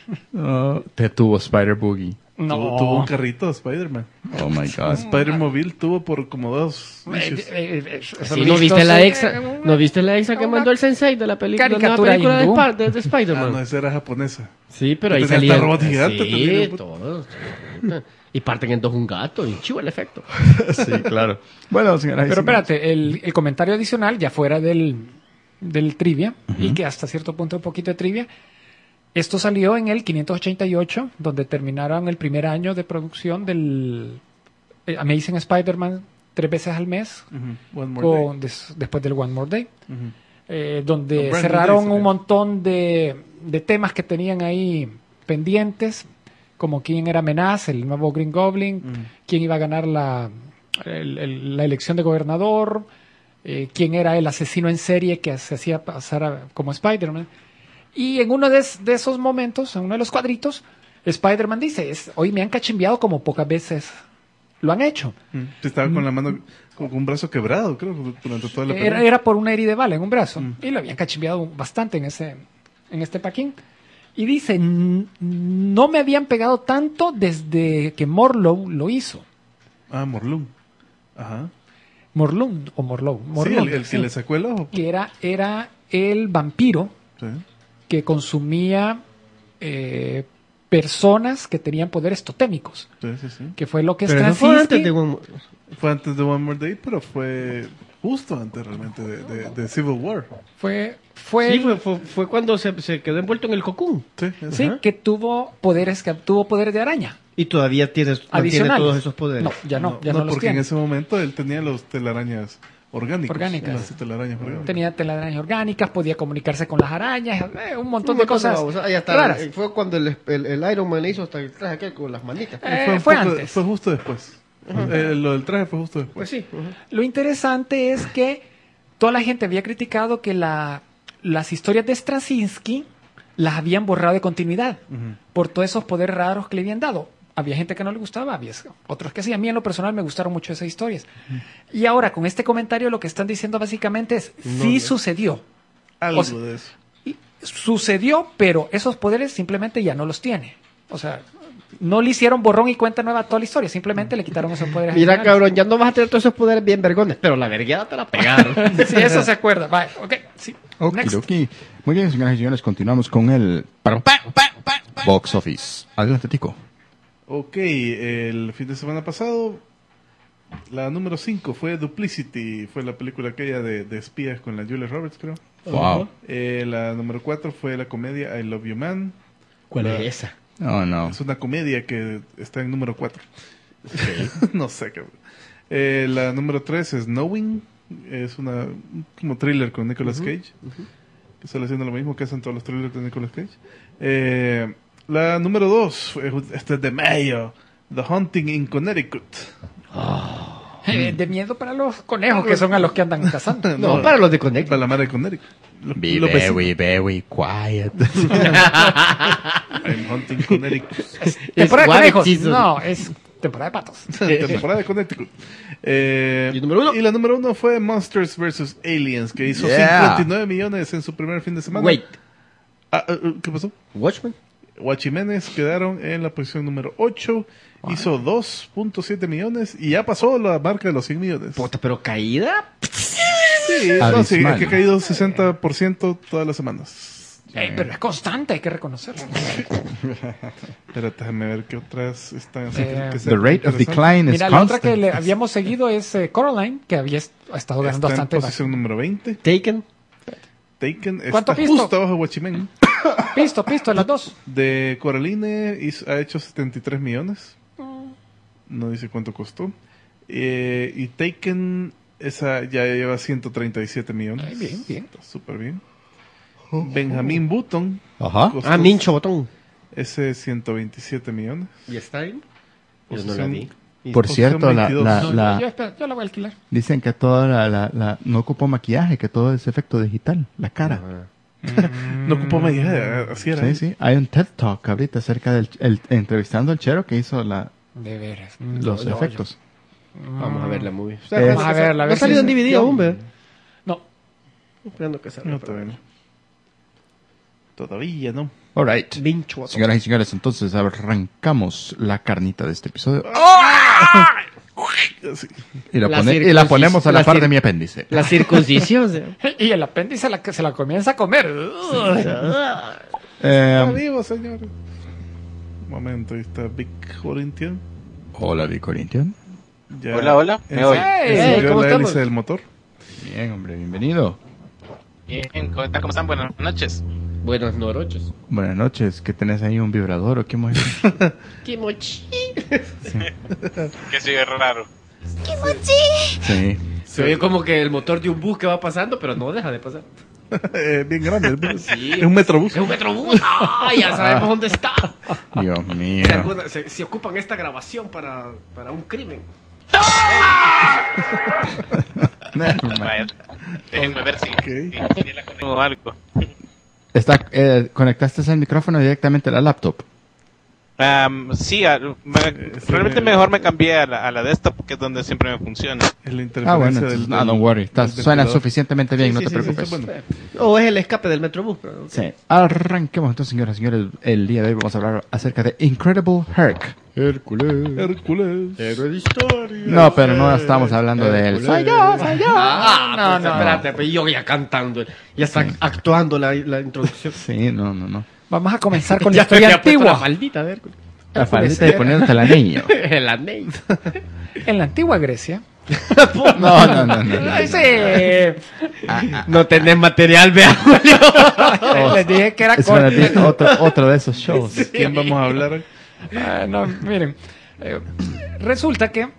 Oh, te tuvo Spider Boogie. No. Tuvo, tuvo un carrito Spider-Man. Oh my god. Spider Mobile tuvo por como dos Eh, issues. eh, eh, eso Sí, lo ¿no he visto viste la hace- extra? ¿No viste la extra que una mandó el sensei de la película, de la nueva caricatura película de, hindú? Spa- de, de Ah, Spider-Man? no, esa era japonesa. Sí, pero ahí Tenía salía... hasta robot gigante Sí, también. todos. Y parten en dos un gato y chivo el efecto. Sí, claro. Bueno, señora. Pero espérate, el, el comentario adicional, ya fuera del, del trivia, y que hasta cierto punto un poquito de trivia, esto salió en el quinientos ochenta y ocho, donde terminaron el primer año de producción del eh, Amazing Spider-Man tres veces al mes, Ujú. One more con, des- después del One More Day, day. Ujú. eh, No, donde Brand New cerraron Day, un sí. montón de, de temas que tenían ahí pendientes, como quién era Amenaz, el nuevo Green Goblin, Ujú. quién iba a ganar la, el- el- la elección de gobernador, eh, quién era el asesino en serie que se hacía pasar a- como Spider-Man. Y en uno de, es- de esos momentos, en uno de los cuadritos, Spider-Man dice, es, hoy me han cachimbeado como pocas veces lo han hecho. Mm. Sí, estaba con la mano, con un brazo quebrado, creo, durante toda la Era, película. era por una herida de bala en un brazo. Mm. Y lo habían cachimbeado bastante en ese en este paquín. Y dice, "N- no me habían pegado tanto desde que Morlow lo hizo. Ah, Morlun. Ajá. Morlun o Morlow. Sí, Morlun, el, el sí. que le sacó el ojo. Que era, era el vampiro Sí. que consumía eh, personas que tenían poderes totémicos. Sí, sí, sí. Que fue lo que Pero eso fue antes Straczynski- de One- Fue antes de One More Day, pero fue justo antes realmente de, de, de Civil War. fue, fue, Sí, fue, fue, fue cuando se, se quedó envuelto en el cocoon. Sí, eso. sí, que tuvo poderes, que tuvo poderes de araña. Y todavía tienes, mantiene Adicionales. todos esos poderes. No, ya no, ya no, los porque tiene. en ese momento él tenía los telarañas orgánicos. Orgánicas. Las telarañas orgánicas. Tenía telarañas orgánicas, podía comunicarse con las arañas, eh, un montón Un de montón cosas babosadas. Ahí está. raras. Eh, Fue cuando el, el, el Iron Man le hizo hasta el traje aquel con las manitas. Eh, fue, un fue poco- antes. fue justo después. Eh, lo del traje fue justo después. Pues sí. ujú. Lo interesante es que toda la gente había criticado que la, las historias de Straczynski las habían borrado de continuidad Ujú. por todos esos poderes raros que le habían dado. Había gente que no le gustaba, había otros que sí. A mí en lo personal me gustaron mucho esas historias. Y ahora con este comentario lo que están diciendo básicamente es, sí no. sucedió. Algo O sea, de eso. Y sucedió, pero esos poderes simplemente ya no los tiene. O sea, no le hicieron borrón y cuenta nueva a toda la historia, simplemente le quitaron esos poderes. Mira, adicionales. cabrón, ya no vas a tener todos esos poderes bien vergones, pero la vergueada te la pegaron. Sí, eso se acuerda. Vale, ok, sí. Next. Okidoki. Muy bien, señoras y señores, continuamos con el Box Office. Adelante, Tico. Ok, el fin de semana pasado, la número cinco fue Duplicity. Fue la película aquella de, de espías con la Julia Roberts, creo. Wow. Eh, la número cuatro fue la comedia I Love You Man. ¿Cuál La- es esa? Oh, no. Es una comedia que está en número cuatro. No sé qué. Eh, la número tres es Knowing. Es una como thriller con Nicolas Cage. Que sale haciendo lo mismo que hacen todos los thrillers de Nicolas Cage. Eh, la número dos, fue- este es de Mayo. The Hunting in Connecticut. Eh, de miedo para los conejos, que son a los que andan cazando. No, No, para los de Connect. Para la madre de Connecticut. Lo- Be los vecinos. very, very quiet. I'm Hunting Connecticut. Temporada de What conejos. season? No, es temporada de patos. Temporada de Connecticut. Eh, ¿Y número uno? y la número uno fue Monsters versus. Aliens, que hizo Yeah. cincuenta y nueve millones en su primer fin de semana. Wait, Ah, ah, ah, ¿qué pasó? Watchmen. Guachimenes quedaron en la posición número ocho. Hizo dos punto siete millones y ya pasó la marca de los cien millones. Puta, pero caída. Sí, no, sí, Abismal. es que ha caído sesenta por ciento todas las semanas. Eh, pero es constante, hay que reconocerlo. Pero déjame ver qué otras están así. Eh, que sean The rate of interesantes. decline is Mira, la otra que constant. le habíamos seguido es eh, Coraline, que había est- ha estado ganando Está en bastante. posición número veinte. Taken. Taken ¿Cuánto está pisto? justo abajo de Guachimen. Pisto, pisto, las dos. De Coraline hizo- ha hecho setenta y tres millones. No dice cuánto costó. Eh, y Taken, esa ya lleva ciento treinta y siete millones. Ay, bien, bien. Está súper bien. Benjamin Button. Ajá. Costó Ah, Mincho Botón. ese ciento veintisiete millones. ¿Y está ahí? Yo no Posición- la vi. Y- Por Posición cierto, la, veintidós. la, No, la- yo, espera, yo la voy a alquilar. dicen que toda la, la, la- no ocupó maquillaje, que todo es efecto digital, la cara. Ah. No ocupó maquillaje, así era. Sí, sí. Hay un TED Talk ahorita acerca del el, entrevistando al chero que hizo la, De veras. los No, efectos. yo- Vamos a ver la movie. Eh, Vamos a verla, a No ver ha salido si- en D V D aún, ¿verdad? No. Esperando que salga. No, todavía no. Todavía no. Alright. Mincho Botón. Señoras y señores, entonces arrancamos la carnita de este episodio Así. y la, La pone- y la circuncis- ponemos a la, la par cir- de mi apéndice. La circuncisión. o sea. Y el apéndice la, que se la comienza a comer. Eh, Está vivo, señor. Un momento, ahí está Big Corinthian. hola, Big Corinthian. Ya Hola, hola, me encendió oye. Hey, ¿cómo la estamos? hélice del motor. Bien, hombre, bienvenido. Bien, ¿cómo están? ¿Cómo están? Buenas noches. Buenas noches. Buenas noches. ¿Qué tenés ahí? ¿Un vibrador o qué hemos hecho? Qué mochi. Que soy raro. Sí. Se ve como que el motor de un bus que va pasando, pero no deja de pasar. Eh, bien grande. Sí. Es un metrobús. Es un metrobús. ¡Ah! Ya sabemos dónde está. Dios mío. Se, acuerdan- se- se ocupan esta grabación para, para un crimen. Vaya, déjenme ver si, Ok. si, si la conecto o algo. Está, eh, ¿conectaste el micrófono directamente a la laptop? Am, sí, a- me- sí, realmente me- mejor me cambié a la, a la desktop, que es donde siempre me funciona. Es la interferencia Ah, bueno, del, entonces, no, del- don't worry. Está- del suena ventilador. suficientemente bien, Sí, no sí, te sí, sí, preocupes. está bueno. O es el escape del metrobús. Pero... Sí. Arranquemos entonces, señoras y señores. El día de hoy vamos a hablar acerca de Incredible Hulk. Hércules. Hércules. Héroe de historia. No, pero no estamos hablando de él. Soy yo, soy yo. Ah, No, pues, no, espérate, pues yo ya cantando. Ya está actuando la, la introducción. Sí, no, no, no. Vamos a comenzar con la Ya historia me había puesto antigua. La maldita de Hércules. La faldita de poniéndote el anillo. El anillo. En la antigua Grecia. No, no, no, no. no, Ay, no. sí. No tenés material, vea. Les dije que era Es corto. una- otro, otro de esos shows. ¿De quién vamos a hablar? Ah, no, miren. eh, resulta que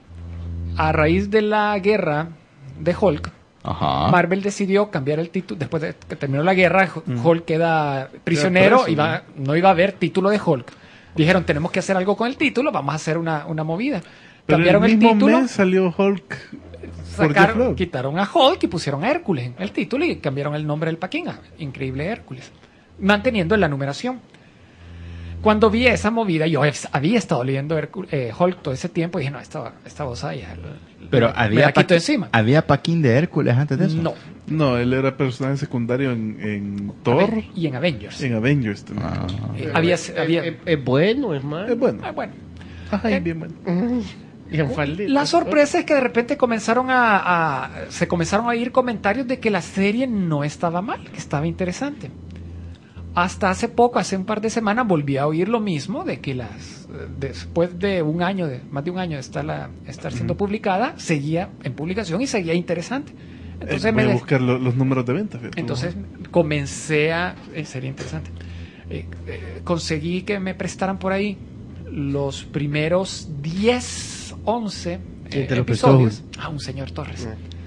a raíz de la guerra de Hulk, Ajá. Marvel decidió cambiar el título. Después de que terminó la guerra, Hulk queda prisionero preso, y va- no iba a haber título de Hulk. Dijeron, tenemos que hacer algo con el título, vamos a hacer una, una movida. Pero Cambiaron el el, mismo título, mes salió Hulk por Jeff sacaron, Loeb. quitaron a Hulk y pusieron a Hércules en el título y cambiaron el nombre del paquín a Increíble Hércules, manteniendo la numeración. Cuando vi esa movida, yo había estado leyendo Hércu- eh, Hulk todo ese tiempo y dije, no, esta, esta cosa ya Pero me había, la quito paqui- encima. había Paquín de Hércules antes de eso. No. No, él era personaje secundario en, en Thor, Y en Avengers. en Avengers también. Ah. Eh, había, había- ¿Es, es bueno, es malo? Es bueno. ah, bueno. Ay, eh, bien bueno. Y en faldita. La sorpresa es que de repente comenzaron a, a- se comenzaron a oír comentarios de que la serie no estaba mal, que estaba interesante. Hasta hace poco, hace un par de semanas, volví a oír lo mismo, de que las eh, después de un año, de más de un año de estar, la- estar siendo publicada, seguía en publicación y seguía interesante. Entonces, Eh, me voy a des- buscar lo- los números de venta. fíjate. entonces comencé a... eh, sería interesante. Eh, eh, conseguí que me prestaran por ahí los primeros diez, once ¿Quién eh, te lo prestó, episodios. A un señor Torres.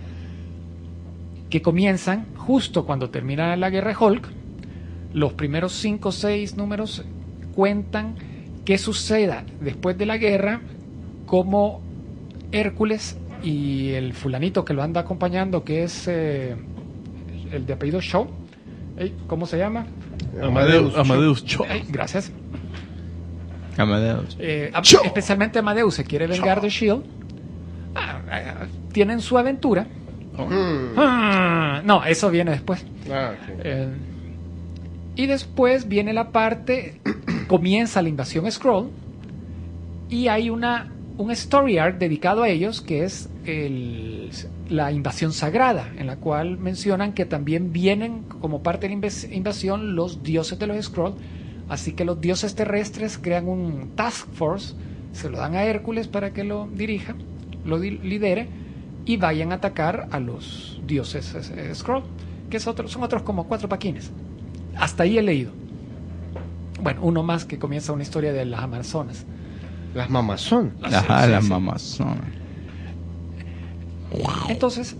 Que comienzan justo cuando termina la guerra de Hulk. Los primeros cinco o seis números cuentan qué suceda después de la guerra, cómo Hércules y el fulanito que lo anda acompañando, que es eh, el de apellido Shaw, Ey, ¿cómo se llama? Amadeus, Amadeus Cho. Ey, gracias. Amadeus. Eh, a- Shaw. especialmente Amadeus se quiere vengar de Shield. Ah, ah, tienen su aventura. Mm. Ah, no, eso viene después. Ah, ok. Eh, y después viene la parte, comienza la invasión Skrull y hay una un story arc dedicado a ellos que es el- la invasión sagrada, en la cual mencionan que también vienen como parte de la inves- invasión los dioses de los Skrull, así que los dioses terrestres crean un task force, se lo dan a Hércules para que lo dirija, lo di- lidere y vayan a atacar a los dioses eh, Skrull, que es otro, son otros como cuatro paquines. Hasta ahí he leído. Bueno, uno más que comienza una historia de las Amazonas. Las mamás son. Ajá, Sí, las sí. mamás son. Entonces,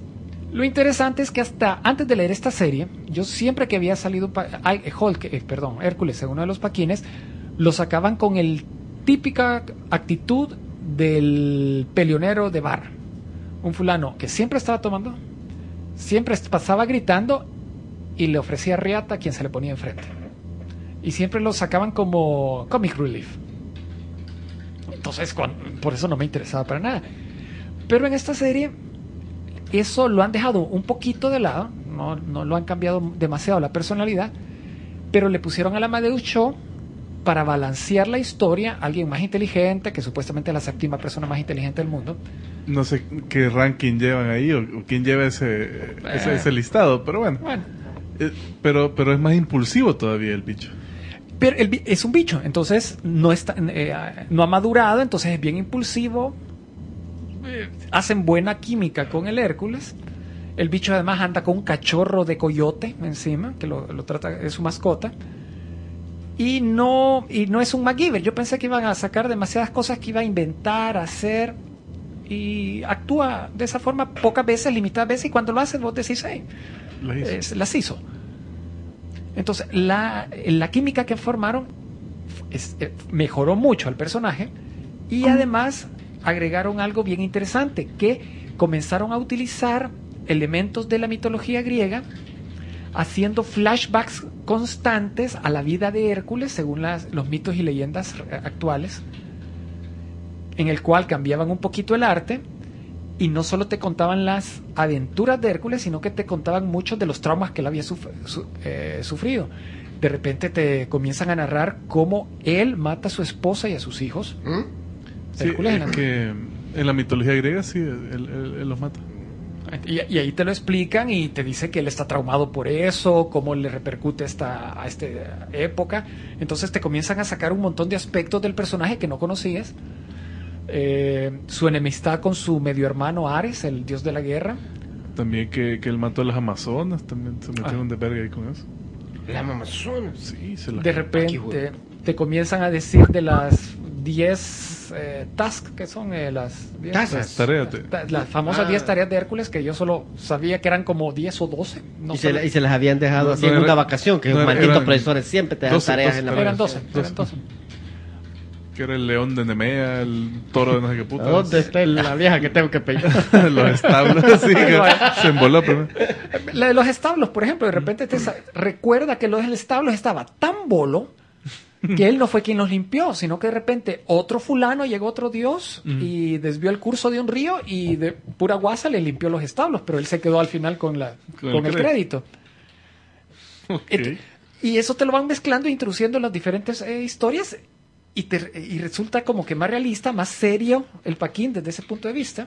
Lo interesante es que hasta antes de leer esta serie, yo siempre que había salido pa- ay, Hulk, eh, perdón, Hércules en uno de los paquines, lo sacaban con el típica actitud del peleonero de bar. Un fulano que siempre estaba tomando, siempre pasaba gritando y le ofrecía riata a quien se le ponía enfrente. Y siempre lo sacaban como comic relief. Entonces, cuando, por eso no me interesaba para nada. Pero en esta serie, eso lo han dejado un poquito de lado, no, no lo han cambiado demasiado la personalidad, pero le pusieron al Amadeus Cho para balancear la historia, alguien más inteligente, que supuestamente es la séptima persona más inteligente del mundo. No sé qué ranking llevan ahí o, o quién lleva ese, ese, ese listado, pero bueno. Bueno, Eh, pero, pero es más impulsivo todavía el bicho. pero el bi- es un bicho, entonces no, está, eh, no ha madurado, entonces es bien impulsivo. Eh, hacen buena química con el Hércules. El bicho además anda con un cachorro de coyote encima, que lo, lo trata, es su mascota. Y no, y no es un MacGyver. Yo pensé que iban a sacar demasiadas cosas que iba a inventar, hacer. Y actúa de esa forma pocas veces, limitadas veces. Y cuando lo hace, vos decís, hey, Las hizo. es- las hizo. Entonces, la, la química que formaron es- eh, mejoró mucho al personaje. Y además agregaron algo bien interesante, que comenzaron a utilizar elementos de la mitología griega, haciendo flashbacks constantes a la vida de Hércules según las, los mitos y leyendas eh, actuales, en el cual cambiaban un poquito el arte y no solo te contaban las aventuras de Hércules, sino que te contaban muchos de los traumas que él había suf- su- eh, sufrido. De repente te comienzan a narrar cómo él mata a su esposa y a sus hijos. ¿Mm? Sí, Hércules en la- es que en la mitología griega sí, él, él- él los mata. Y, y ahí te lo explican y te dice que él está traumado por eso, cómo le repercute esta, a esta época. Entonces te comienzan a sacar un montón de aspectos del personaje que no conocías. Eh, su enemistad con su medio hermano Ares, el dios de la guerra. También que, que él mató a las amazonas, también se metieron Ah. de verga ahí con eso. La mamazona. Sí, se las... De Aquí, repente güey. te comienzan a decir de las diez eh, tasks que son eh, las diez Tasas. Tareas de- ta- las famosas Ah. diez tareas de Hércules, que yo solo sabía que eran como diez o doce. No y, se, solo- la- y se las habían dejado No, así no en era- una vacación, que no los era- malditos eran profesores siempre te dan doce, tareas doce en la tareas. eran vacación. doce, eran doce. Que era el león de Nemea, el toro de no sé qué puta. ¿Dónde está la vieja que tengo que peinar? Los establos, así que se emboló. Pero... La de los establos, por ejemplo, de repente te sa- recuerda que lo del establo estaba tan bolo que él no fue quien los limpió, sino que de repente otro fulano llegó, otro dios, y desvió el curso de un río y de pura guasa le limpió los establos, pero él se quedó al final con, la, Con con, el el crédito. Ok. Ent- Y eso te lo van mezclando, introduciendo en las diferentes eh, historias, y, te- y resulta como que más realista, más serio el Paquín desde ese punto de vista.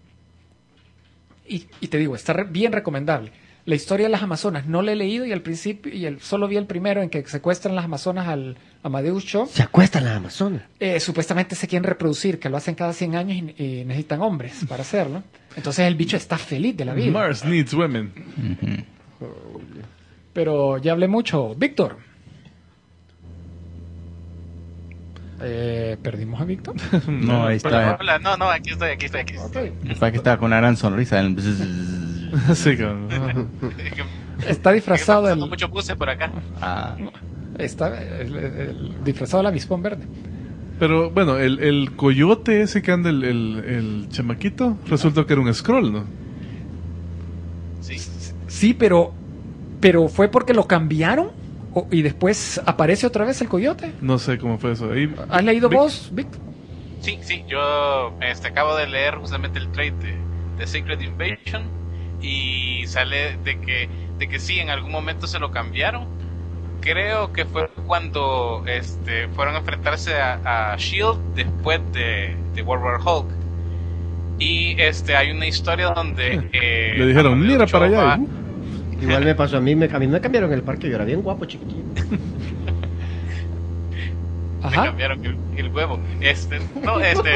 Y, y te digo, está re- bien recomendable. La historia de las Amazonas no la he leído y al principio, y el, solo vi el primero en que secuestran las Amazonas al Amadeus Cho. Se acuestan las amazonas. Eh, supuestamente se quieren reproducir, que lo hacen cada cien años y, y necesitan hombres para hacerlo. Entonces el bicho está feliz de la vida. Mars needs women. Pero ya hablé mucho. Víctor. Eh, ¿Perdimos a Víctor? No, ahí está. Hola, no, no, aquí estoy, aquí estoy, aquí estoy. Fue que estaba con una gran sonrisa. el bzzz. Sí, cabrón. Es que- Está disfrazado es que del... mucho puse por acá. Ah, Está el- el- el- disfrazado del avispón verde. Pero bueno, el, el coyote ese que anda el, el, el chamaquito, resultó que era un scroll, ¿no? Sí. Sí, pero... ¿Pero fue porque lo cambiaron? ¿O- ¿Y después aparece otra vez el coyote? No sé cómo fue eso. Ahí, ¿Has leído Vic- vos, Víctor? Sí, sí, yo este, acabo de leer justamente el trade de, de Secret Invasion y sale de que, de que sí, en algún momento se lo cambiaron. Creo que fue cuando este, fueron a enfrentarse a, a Shield después de, de World War Hulk. Y este hay una historia donde... eh, le dijeron, Amadeus mira Cho para allá. va- y, uh, Igual me pasó a mí, me, a mí me cambiaron el parque, yo era bien guapo, chiquitillo. Me Ajá. cambiaron el, el huevo. Este, no, este...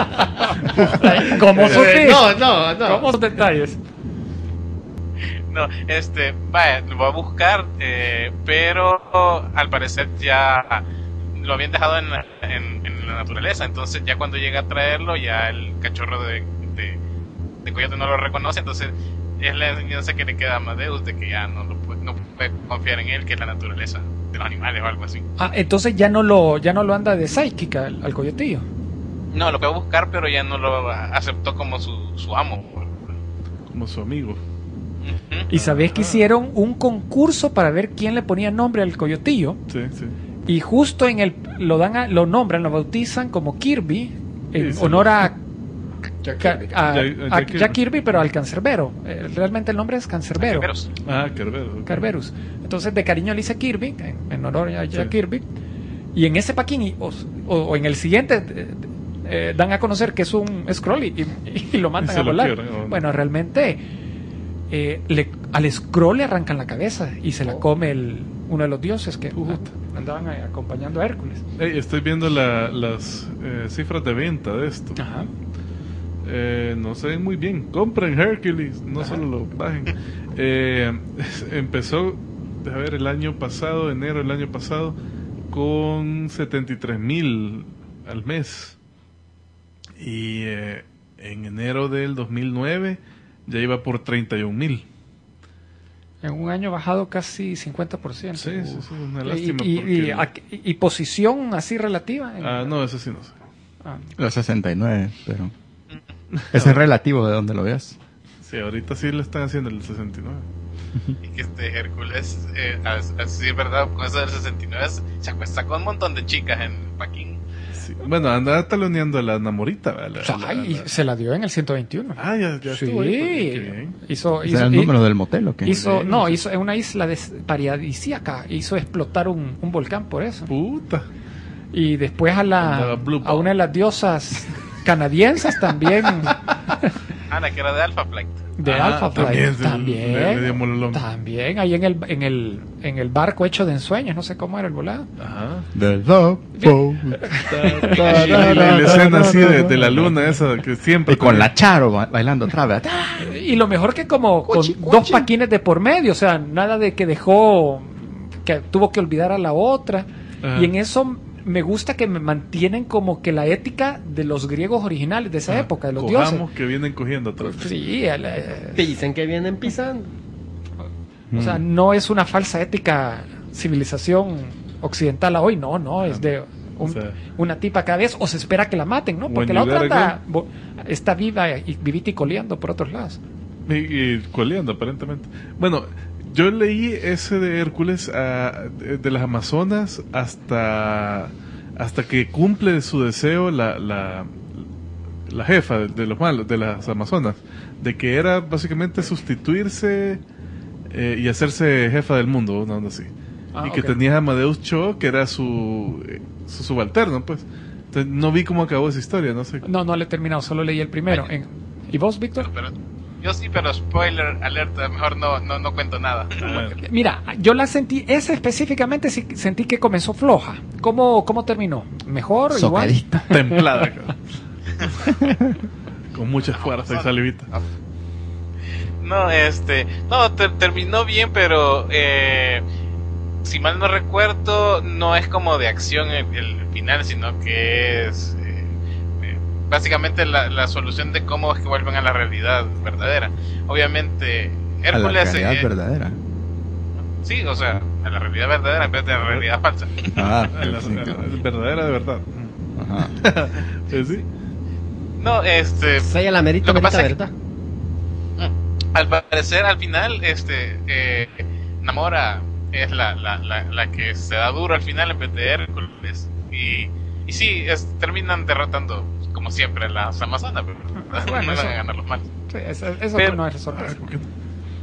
¿Cómo supiste? No, no, no. ¿Cómo los detalles? No, este, vaya, lo voy a buscar, eh, pero al parecer ya lo habían dejado en la, en, en la naturaleza, entonces ya cuando llega a traerlo, ya el cachorro de, de, de coyote no lo reconoce, entonces es la enseñanza que le queda a Amadeus de que ya no, lo puede, no puede confiar en él, que es la naturaleza de los animales o algo así. Ah, entonces ya no lo, ya no lo anda de psychic al, al coyotillo. No, lo fue a buscar, pero ya no lo aceptó como su, su amo. Como su amigo. Ujú. Y sabés que hicieron un concurso para ver quién le ponía nombre al coyotillo. Sí, sí. Y justo en el lo dan a- lo nombran, lo bautizan como Kirby en Sí, sí. honor a, Jack ca- Kirby. a- Jack- a Jack Jack Kirby. Kirby, pero al cancerbero. Eh, realmente el nombre es cancerbero. Cancerberos. Ah, Kerbero. ok. Carberus. Entonces de cariño le hice Kirby, en, en honor a Jack Sí. Kirby. Y en ese paquín, y- o, o- o en el siguiente, eh, eh, dan a conocer que es un Skrull y, y- y lo Y mandan se a lo volar. quiebran, ¿o no? Bueno, realmente eh, le- al Skrull le arrancan la cabeza y se la come el, uno de los dioses que Puta. andaban ahí acompañando a Hércules. Ey, estoy viendo la- las eh, cifras de venta de esto. Ajá. Eh, no se ven muy bien. Compren Hercules, no Ajá. solo lo bajen. Eh, empezó, a ver, el año pasado, enero del año pasado, con setenta y tres mil al mes. Y eh, en enero del dos mil nueve ya iba por treinta y un mil. En un año bajado casi cincuenta por ciento. Sí, sí, sí, una Y, lástima. y- porque- y- a- y posición así relativa. en- Ah, no, eso sí no sé. Ah. Los sesenta y nueve, pero... Ese es relativo de donde lo veas. Sí, ahorita sí le están haciendo el sesenta y nueve. Y que este Hércules, eh, as- así es verdad, con eso del sesenta y nueve se acuesta con un montón de chicas en Paquín. Sí. Bueno, anda taloneando a la Namorita. ¿verdad? La- la- Ay, la- se la dio en el ciento veintiuno. Ah, ya, ya Sí, estuvo ahí, pues, qué bien. hizo, ¿Ese hizo, era el hi- número del motel o qué? hizo- Sí. no, hizo en una isla des- paradisíaca, hizo explotar un, un volcán por eso. Puta. Y después a la Andaba Blue a una de las diosas canadienses también Ah, la que era de Alpha Flight. de Ah, Alpha Flight también, sí, también, le- le dio mololón. también ahí en el en el en el barco hecho de ensueños, no sé cómo era el volado. Ajá. The Dog Boat. Y la, y la escena así de, de la luna, esa que siempre. Y con la Charo ba- bailando otra vez. Y lo mejor que como Cuchi, con cuchi. dos paquines de por medio, o sea, nada de que dejó, que tuvo que olvidar a la otra. Ajá. Y en eso me gusta que me mantienen como que la ética de los griegos originales de esa Ah, época, de los cojamos dioses. que vienen cogiendo atrás. Sí, el, eh, Dicen que vienen pisando. o sea, no es una falsa ética civilización occidental a hoy, no, no, es de un- O sea, una tipa cada vez, o se espera que la maten, ¿no? when Porque you la otra gotta anda, bo- está viva y vivita y coleando por otros lados. Y, y coleando, aparentemente. Bueno, yo leí ese de Hércules ah, de, de las Amazonas hasta hasta que cumple su deseo la, la, la jefa de, de los malos, de las Amazonas, de que era básicamente sustituirse eh, y hacerse jefa del mundo, una onda así. Ah, y que ok. tenía a Amadeus Cho, que era su, eh, su subalterno, pues. Entonces, no vi cómo acabó esa historia, no sé. No, no le he terminado, solo leí el primero. En- ¿Y vos, Víctor? Pero, yo sí, pero spoiler alerta, mejor no, no, no cuento nada. Ah, Mira, yo la sentí, esa específicamente sí sentí que comenzó floja. ¿Cómo, cómo terminó? ¿Mejor? ¿Igual? Socadista. templada, cabrón. Con mucha fuerza y salivita. No, este, no, ter- terminó bien, pero eh, si mal no recuerdo, no es como de acción el, el final, sino que es eh, eh, básicamente la, la solución de cómo es que vuelven a la realidad verdadera. Obviamente, A la Hércules, realidad eh, sí, sí, o sea, a la realidad verdadera en vez de la realidad falsa. Ah, A la- sí, a la- cabrón. verdadera de verdad. Ajá. ¿Sí? sí? No, este, Soy a la merita, Lo que merita, pasa es que- ¿verdad? al parecer al final este eh, Namora es la, la, la, la que se da duro al final en vez de Hércules y, y sí es, terminan derrotando como siempre a las Amazonas, pero Bueno, no eso- van a ganar los malos. Sí, eso eso Pero- no es Ah, sorpresa. ¿por qué no?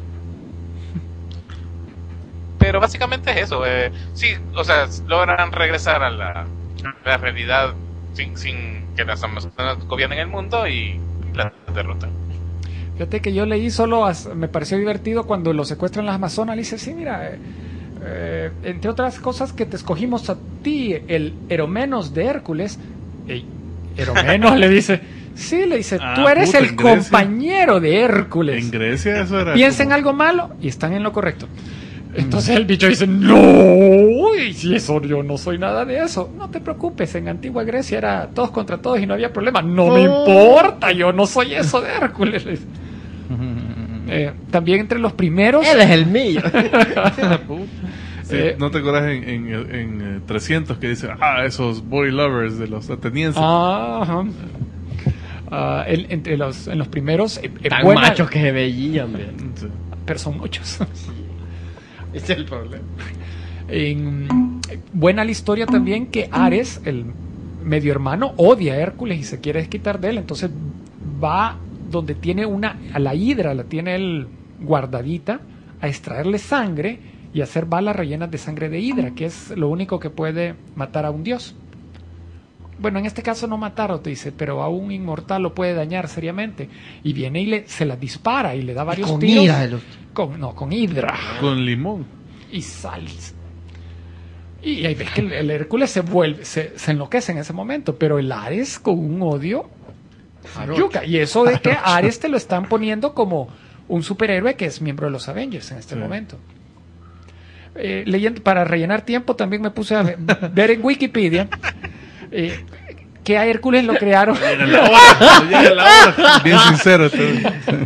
Pero básicamente es eso, eh, sí, o sea, logran regresar a la, a la realidad sin, sin que las Amazonas gobiernen el mundo y las derrotan. Fíjate que yo leí solo, as- me pareció divertido cuando lo secuestran las Amazonas. Le dice, sí, mira, eh, eh, entre otras cosas que te escogimos a ti, el Eromenos de Hércules. Ey, Eromenos le dice, sí, le dice, Ah, tú eres puta, el en Grecia. compañero de Hércules. En Grecia eso era. Piensa en como- algo malo y están en lo correcto. Entonces el bicho dice, no, y si eso yo no soy nada de eso. No te preocupes, en Antigua Grecia era todos contra todos y no había problema. No me importa, yo no soy eso de Hércules. le dice. Eh, también entre los primeros. Él es el mío. Sí, Eh, ¿no te acuerdas en, en, en, eh, trescientos que dicen, ah, esos boy lovers de los atenienses? Ajá. Ah, el- entre los, en los primeros. eh, eh, Tan buena- machos que se veían, ve. Sí. Pero son muchos. Ese es el problema. En, buena la historia también que Ares, el medio hermano, odia a Hércules y se quiere desquitar de él. Entonces va donde tiene una. A la hidra la tiene él guardadita a extraerle sangre y hacer balas rellenas de sangre de hidra, que es lo único que puede matar a un dios. Bueno, en este caso no matarlo, te dice, pero a un inmortal lo puede dañar seriamente. Y viene y le, se la dispara y le da varios Con tiros. ira de los- Con, no, con hidra Con limón. y sal. Y ahí ves que el, el Hércules se vuelve, se, se enloquece en ese momento, pero el Ares con un odio yuca. Y eso de que Ares te lo están poniendo como un superhéroe que es miembro de los Avengers en este Sí. momento. Eh, leyendo, para rellenar tiempo también me puse a ver, ver en Wikipedia eh, que a Hércules lo crearon. Llega la hora, llega la hora. Bien sincero. este.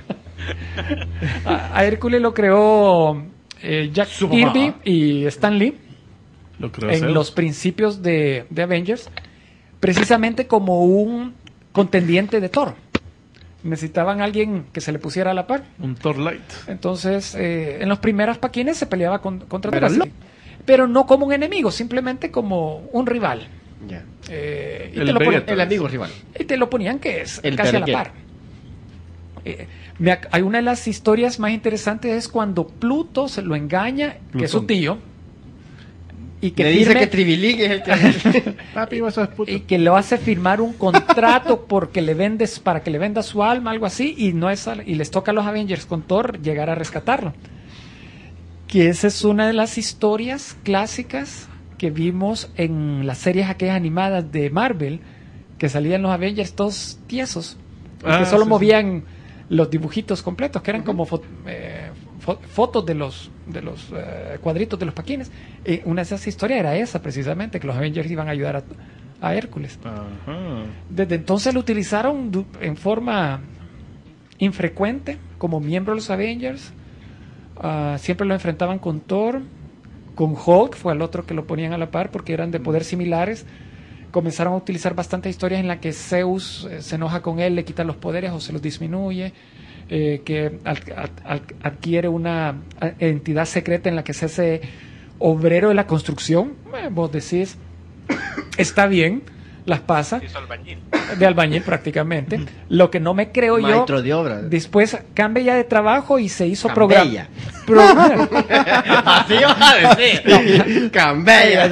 a, a Hércules lo creó eh, Jack Su papá. Kirby y Stan Lee Lo creo en hacer. los principios de, de Avengers, precisamente como un contendiente de Thor. Necesitaban a alguien que se le pusiera a la par. Un Thor Light. Entonces, eh, en los primeros paquines se peleaba con- contra Pero Thor, lo- así. Pero no como un enemigo, simplemente como un rival. Ya. Eh, y, El te lo ponían, Vegeta. El amigo rival. y te lo ponían que es El casi a la perquero. par. Eh, me ac- hay una de las historias más interesantes es cuando Pluto se lo engaña, que es su Plutón. tío, y que Le dice firme- que Tribilín es el que... Papi, vas a puto. y que lo hace firmar un contrato porque le vendes para que le venda su alma, algo así, y no es al- y les toca a los Avengers con Thor llegar a rescatarlo. Que esa es una de las historias clásicas que vimos en las series aquellas animadas de Marvel, que salían los Avengers todos tiesos, y Ah, que solo sí, movían los dibujitos completos, que eran como fo- eh, fo- fotos de los de los eh, cuadritos de los paquines. Eh, una de esas historias era esa precisamente, que los Avengers iban a ayudar a, a Hércules. Ajá. Desde entonces lo utilizaron du- en forma infrecuente como miembro de los Avengers. Ah, siempre lo enfrentaban con Thor, con Hulk, fue el otro que lo ponían a la par porque eran de poder similares. Comenzaron a utilizar bastantes historias en las que Zeus eh, se enoja con él, le quita los poderes o se los disminuye, eh, que al- al- al- adquiere una eh, entidad secreta en la que se hace obrero de la construcción. Eh, vos decís, está bien, las pasa, Hizo albañil. de albañil prácticamente. Lo que no me creo yo, Maestro de obra. después cambia ya de trabajo y se hizo Cambella. programa. Así vas a decir. Cambella.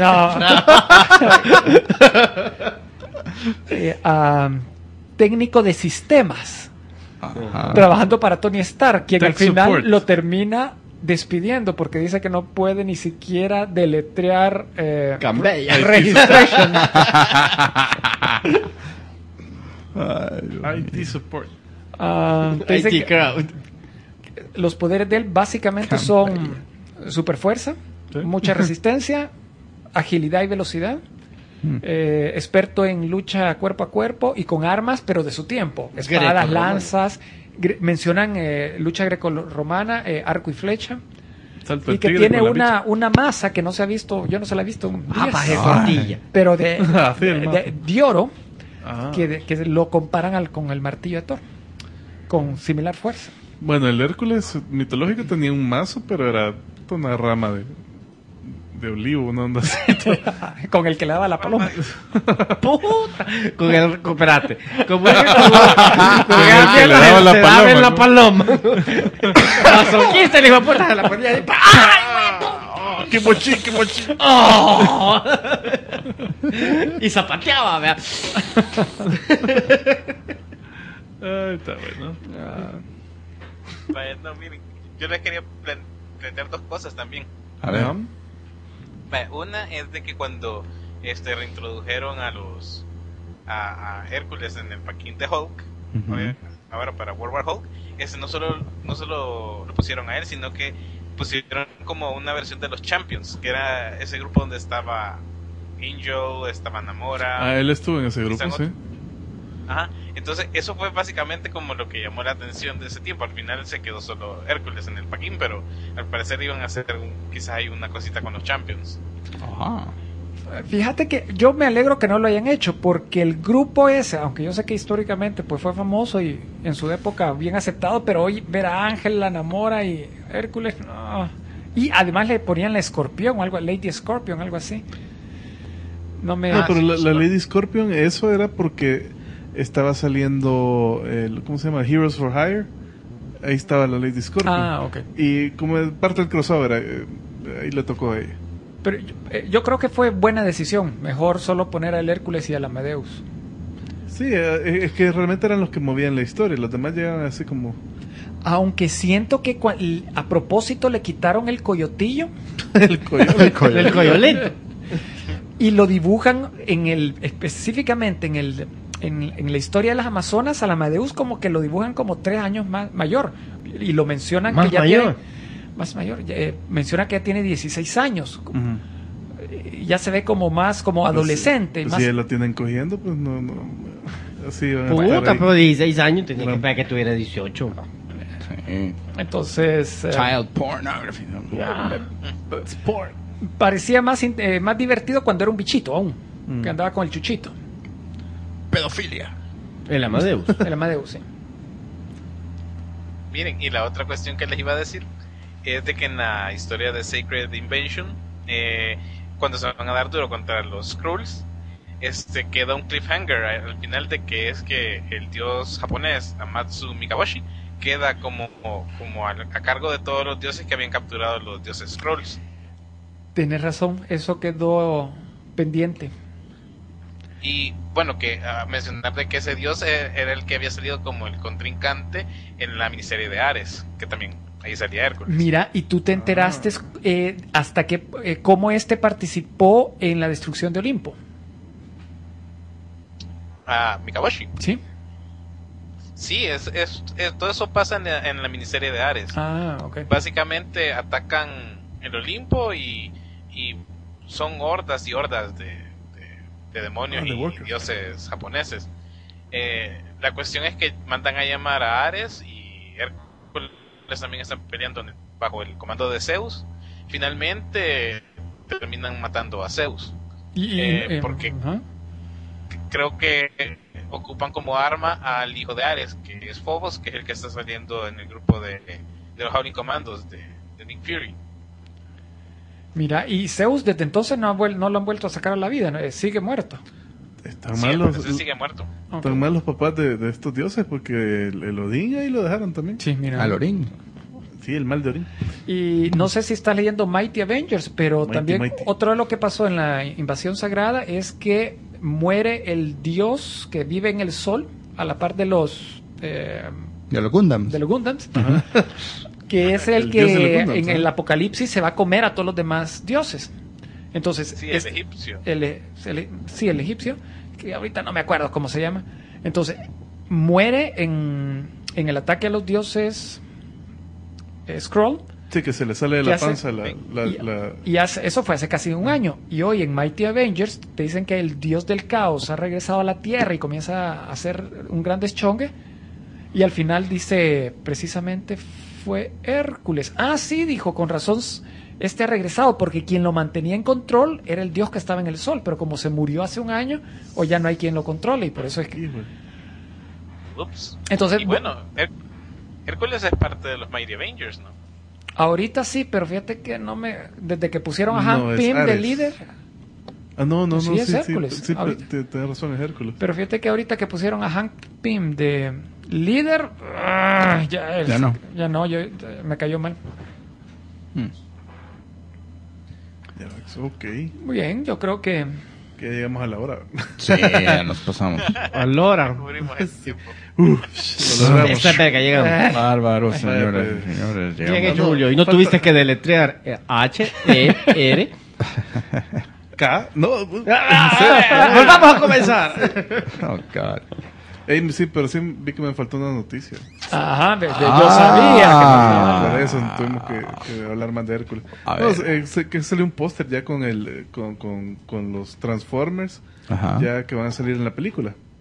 Eh, ah, técnico de sistemas, Ajá. trabajando para Tony Stark, quien Tech al final support. lo termina despidiendo porque dice que no puede ni siquiera deletrear eh, Cambella. registration. Ay, I T support. Ah, te dice I T que crowd. los poderes de él básicamente son super fuerza, Sí. mucha resistencia, agilidad y velocidad. Eh, experto en lucha cuerpo a cuerpo y con armas, pero de su tiempo. Espadas, Greco-romana. lanzas. gre- mencionan eh, lucha greco-romana, eh, arco y flecha. Salto de Y que tigre tiene con la una, una masa que no se ha visto, yo no se la he visto en Ah, días, para hacer tortilla. pero de, Ah, sí, el de- mazo. de- de oro, bicha. Ah. que, de- que lo comparan al, con el martillo de Thor, con similar fuerza. Bueno, el Hércules mitológico tenía un mazo, pero era una rama de, de olivo, una onda así. Con el que le daba la paloma. Puta. Con el. con- Espérate. Como es que como- con el que le daba la se daba en la paloma, paloma. Masoquista, el hijo de puta, se la ponía ahí. ¡Ah! ¡Qué mochín, qué mochín! ¡Oh! Y zapateaba, vea. Ay, está bueno. Vaya, no, miren, yo les quería plan- plantear dos cosas también. a ver. Ajá. Vaya, una es de que cuando este reintrodujeron a los a, a Hércules en el paquín de Hulk, Ujú. oye, ahora para World War Hulk, ese no solo no solo lo pusieron a él, sino que pusieron como una versión de los Champions, que era ese grupo donde estaba Angel, estaba Namora. Ah, él estuvo en ese grupo, Están sí. otros- Ajá. Entonces, eso fue básicamente como lo que llamó la atención de ese tiempo. Al final se quedó solo Hércules en el paquín, pero al parecer iban a hacer un- quizás hay una cosita con los Champions. Ajá. Fíjate que yo me alegro que no lo hayan hecho, porque el grupo ese, aunque yo sé que históricamente pues fue famoso y en su época bien aceptado, pero hoy ver a Ángel, la Namora y Hércules, no. Y además le ponían la Escorpión o algo, Lady Scorpion, algo así. No me... No, pero la, la sí. Lady Scorpion, eso era porque estaba saliendo, el, ¿cómo se llama? Heroes for Hire. Ahí estaba la Lady Scorpion. Ah, ok. Y como es parte del crossover, eh, ahí le tocó a ella. Pero yo, eh, yo creo que fue buena decisión. Mejor solo poner al Hércules y al Amadeus. Sí, eh, es que realmente eran los que movían la historia. Los demás llegaban así como... Aunque siento que cua- y a propósito le quitaron el coyotillo el coyote. El coyote. El coyolento. y lo dibujan en el específicamente en el en, en la historia de las Amazonas al Amadeus como que lo dibujan como tres años más mayor y lo mencionan Más que ya mayor. tiene más mayor ya, eh, menciona que ya tiene dieciséis años. Ujú. Eh, ya se ve como más como adolescente, Pues más si él lo tienen cogiendo, pues no... no así van a Puta, estar ahí. pero dieciséis años tenía que Bueno. esperar que tuviera dieciocho. Sí. entonces eh, Child pornography. It's porn. parecía más in- eh, más divertido cuando era un bichito aún, Mm. que andaba con el chuchito, Pedofilia. El Amadeus. el Amadeus, sí. Miren, y la otra cuestión que les iba a decir es de que en la historia de Sacred Invasion, eh, cuando se van a dar duro contra los Skrulls, este queda un cliffhanger al al final de que es que el dios japonés Amatsu Mikaboshi queda como, como a, a cargo de todos los dioses que habían capturado los dioses Skrulls. Tienes razón, eso quedó pendiente. Y bueno, que a mencionar de que ese dios e- era el que había salido como el contrincante en la miniserie de Ares, que también ahí salía Hércules. Mira, y tú te enteraste eh, hasta que eh, cómo este participó en la destrucción de Olimpo, Ah, Mikaboshi. ¿sí? Sí, es, es, es- todo eso pasa en la, en la miniserie de Ares. Ah, ok. Básicamente atacan el Olimpo y, y son hordas y hordas de, de, de demonios Ah, de y workers. dioses japoneses. Eh, la cuestión es que mandan a llamar a Ares y Hércules también están peleando en- bajo el comando de Zeus. Finalmente terminan matando a Zeus. Y, Eh, porque- ajá. Creo que ocupan como arma al hijo de Ares, que es Phobos, que es el que está saliendo en el grupo de, de los Howling Commandos de, de Nick Fury. Mira, y Zeus desde entonces no, ha vuel- no lo han vuelto a sacar a la vida, ¿no? Eh, sigue muerto. Están Sí, mal al los, parecer sigue muerto. Ok. están mal los papás de, de estos dioses porque el, el Odín ahí lo dejaron también. Sí, mira. Alorín. Sí, el mal de Odín. Y no sé si estás leyendo Mighty Avengers, pero Mighty, también Mighty. otro de lo que pasó en la invasión sagrada es que muere el dios que vive en el sol, a la par de los eh, De los Gundams. de los Gundams, que es el, El dios de los que Gundams, en ¿eh? el apocalipsis se va a comer a todos los demás dioses. Entonces, Sí, es- el egipcio. el, el- sí, el egipcio, que ahorita no me acuerdo cómo se llama. Entonces, muere en, en el ataque a los dioses eh, Skrull. Sí, que se le sale de ¿Qué la hace? panza la... la, y, la- y hace- eso fue hace casi un año. Y hoy en Mighty Avengers te dicen que el dios del caos ha regresado a la Tierra y comienza a hacer un gran deschongue. Y al final dice, precisamente fue Hércules. Ah, sí, dijo, con razón, este ha regresado, porque quien lo mantenía en control era el dios que estaba en el sol. Pero como se murió hace un año, hoy ya no hay quien lo controle. Y por eso es que... Híjole. Ups. Entonces, y bueno, Her- Hércules es parte de los Mighty Avengers, ¿no? ahorita sí, pero fíjate que no me... Desde que pusieron a No, Hank es Pym de Ares. líder... Ah, no, no, no, Sí, sí, es sí, Hércules, sí, ahorita. te- tienes razón, es Hércules. Pero fíjate que ahorita que pusieron a Hank Pym de líder, ah, ya, es- Ya no. ya no, yo, me cayó mal. Hmm. Ya ves, ok, Muy bien, yo creo que que ya llegamos a la hora. Sí, ya nos pasamos. Alora. Cubrimos el tiempo. Lo logramos. Esta verga llegamos. Bárbaros, señores, pues. señores. Llegué, llegamos. no, Julio. Y no falta- tuviste que deletrear eh, H, E, R. K, no, Ah, Volvamos a comenzar. Oh, God. Ey, sí, pero sí vi que me faltó una noticia. ajá, de- de- yo Ah. sabía Ah. Por eso tuvimos que, que hablar más de Hércules. A No, ver. eh, sé que salió un póster ya con el eh, con, con, con los Transformers, Ajá. ya que van a salir en la película.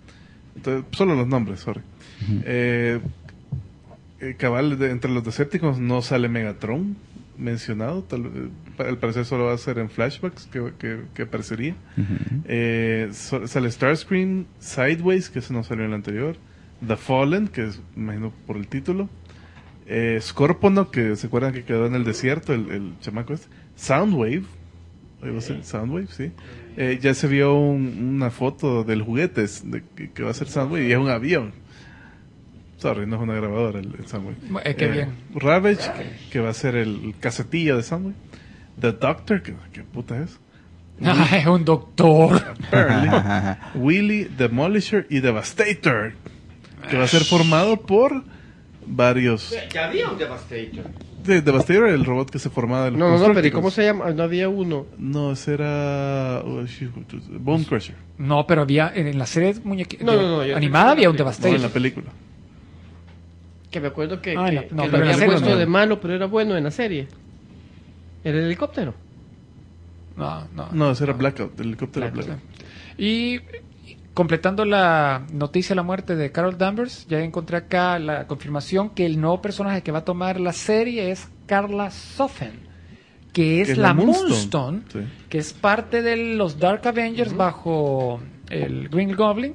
Entonces, solo los nombres, sorry. Ujú. Eh, eh, cabal, de- entre los Decepticons no sale Megatron mencionado. Tal, eh, al parecer solo va a ser en flashbacks que, que, que aparecería. Ujú. Eh, so- sale Starscream, Sideways, que eso no salió en el anterior. The Fallen, que es, me imagino por el título. Eh, Scorpono, que se acuerdan que quedó en el desierto, el, el chamaco este. Soundwave. Ahí va a ser Soundwave, sí. Eh, ya se vio un- una foto del juguete de, que, que va a ser Soundwave y es un avión. Sorry, no es una grabadora el, el Soundwave. Eh, qué bien. Ravage, que, que va a ser el, el casetillo de Soundwave. The Doctor, que, ¿qué puta es? Ah, es un doctor. Apparently. Willy, Demolisher y Devastator, que va a ser formado por varios. Ya había un Devastator. De Devastator, el robot que se formaba de los No, no, no, pero ¿y Constructicons. cómo se llama? No había uno. No, ese era oh, shit, Bone Crusher. No, pero había en la serie muñequi- No, no, no, yo- animada había un No, en Devastator. la película. Que me acuerdo que, Ah, que, no, no, que pero lo en la habían serie puesto no. de malo, pero era bueno en la serie. ¿El helicóptero? No, no. No, ese era Blackout, el helicóptero Claro, Blackout. claro. Y completando la noticia de la muerte de Carol Danvers, ya encontré acá la confirmación que el nuevo personaje que va a tomar la serie es Carla Sofen, que es, Que es la la Moonstone, Moonstone, sí. que es parte de los Dark Avengers bajo el Green Goblin,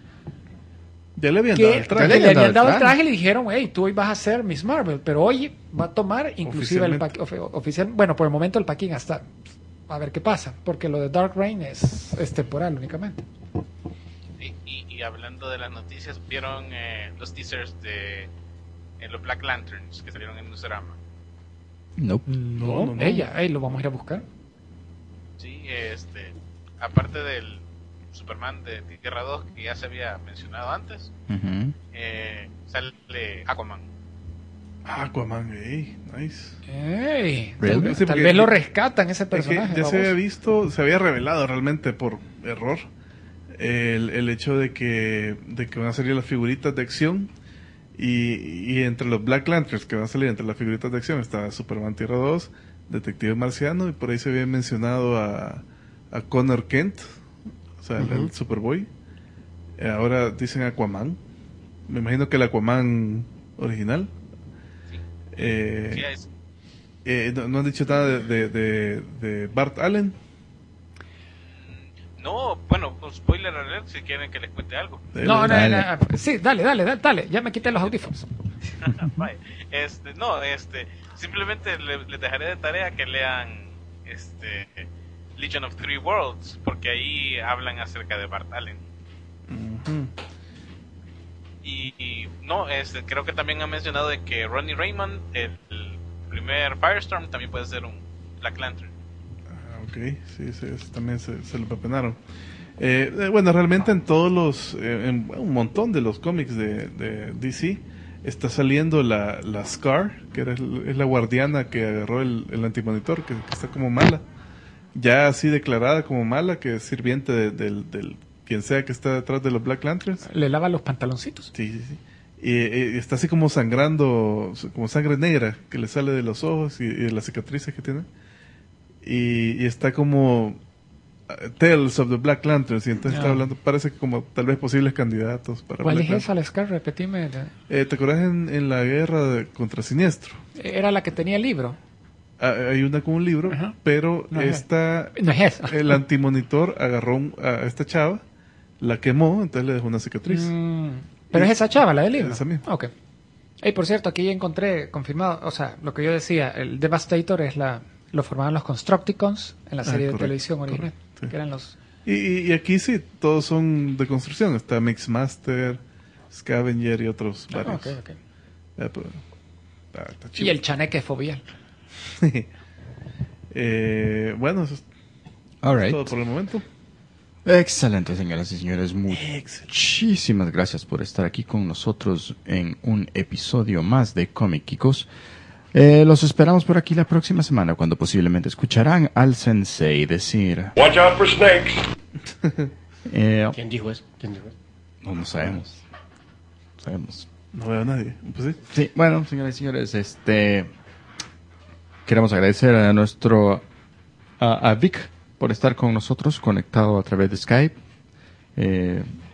Ya le habían que, dado el que traje. le habían dado habían el dado el traje. traje y le dijeron, hey, tú hoy vas a ser Miss Marvel, pero hoy va a tomar inclusive el Oficialmente. paquete oficial. Bueno, por el momento el packing hasta a ver qué pasa, porque lo de Dark Reign es, es temporal únicamente. Y, y, y hablando de las noticias, ¿vieron eh, los teasers de eh, los Black Lanterns que salieron en Newsarama? Nope. No, no, no. Ella, hey, lo vamos a ir a buscar. Sí, este, aparte del Superman de Tierra dos que ya se había mencionado antes, Ujú. eh, sale Aquaman. Aquaman, ey, nice. Ey, Really? tal vez, Sí, tal porque- vez lo rescatan ese Es que personaje. ya se había baboso. visto, se había revelado realmente por error el, el hecho de que, de que van a salir las figuritas de acción y, y entre los Black Lanterns que van a salir entre las figuritas de acción está Superman Tierra dos, Detective Marciano y por ahí se había mencionado a, a Connor Kent, o sea, el- el, Superboy. Eh, ahora dicen Aquaman. Me imagino que el Aquaman original. Eh, Sí, es- eh, no, no han dicho nada de, de, de, de Bart Allen. No, bueno, pues, spoiler alert si quieren que les cuente algo. De- No, no, Dale. no, sí, dale, dale, dale, dale, ya me quité los audífonos. Vaya, este, no, este, simplemente le- les dejaré de tarea que lean este Legion of Three Worlds, porque ahí hablan acerca de Bart Allen. Ujú. Y, y, no, este, creo que también han mencionado de que Ronnie Raymond, el, el primer Firestorm, también puede ser un Black Lantern. Ah, ok, sí, sí, eso también se, se lo pepenaron. Eh, eh, bueno, realmente en todos los, eh, en un montón de los cómics de, de D C está saliendo la, la Scar, que era el- es la guardiana que agarró el, el antimonitor, que, que está como mala, ya así declarada como mala, que es sirviente de- del, del quien sea que está detrás de los Black Lanterns. Le lava los pantaloncitos. Sí, sí, sí. Y, y está así como sangrando, como sangre negra que le sale de los ojos y, y de las cicatrices que tiene. Y, y está como uh, Tales of the Black Lanterns. Y entonces Ah. está hablando, parece que como tal vez posibles candidatos para ¿Cuál Black es esa, la Scar? Repetime. la- Lantern. Eh, ¿Te acuerdas en, en la guerra de- contra Siniestro? Era la que tenía el libro. Ah, hay una con un libro, Ajá. pero No es esta, No es esa. el antimonitor agarró un- a esta chava, la quemó, entonces le dejó una cicatriz. Mm, pero es esa chava, la del libro. Esa misma. Ok. Hey, por cierto, aquí ya encontré confirmado, o sea, lo que yo decía, el Devastator es la, lo formaban los Constructicons en la Ah, serie de correcto, televisión original, correcto, sí. que eran los... Y, y- y aquí sí, todos son de construcción. Está Mixmaster, Scavenger y otros Ah, varios. ok, ok. Eh, pues, está- está Y chido. el chaneque fobial. Eh, bueno, eso es All right. todo por el momento. Excelente, señoras y señores. Muchísimas gracias por estar aquí con nosotros en un episodio más de Comic Kikos. Eh, los esperamos por aquí la próxima semana, cuando posiblemente escucharán al Sensei decir... Watch out for snakes. eh, ¿Quién dijo eso? ¿Quién dijo eso? no, no sabemos. No sabemos. No veo a nadie. Pues sí. Sí, bueno, señoras y señores, este... Queremos agradecer a nuestro... A, a Vic por estar con nosotros, conectado a través de Skype. Eh,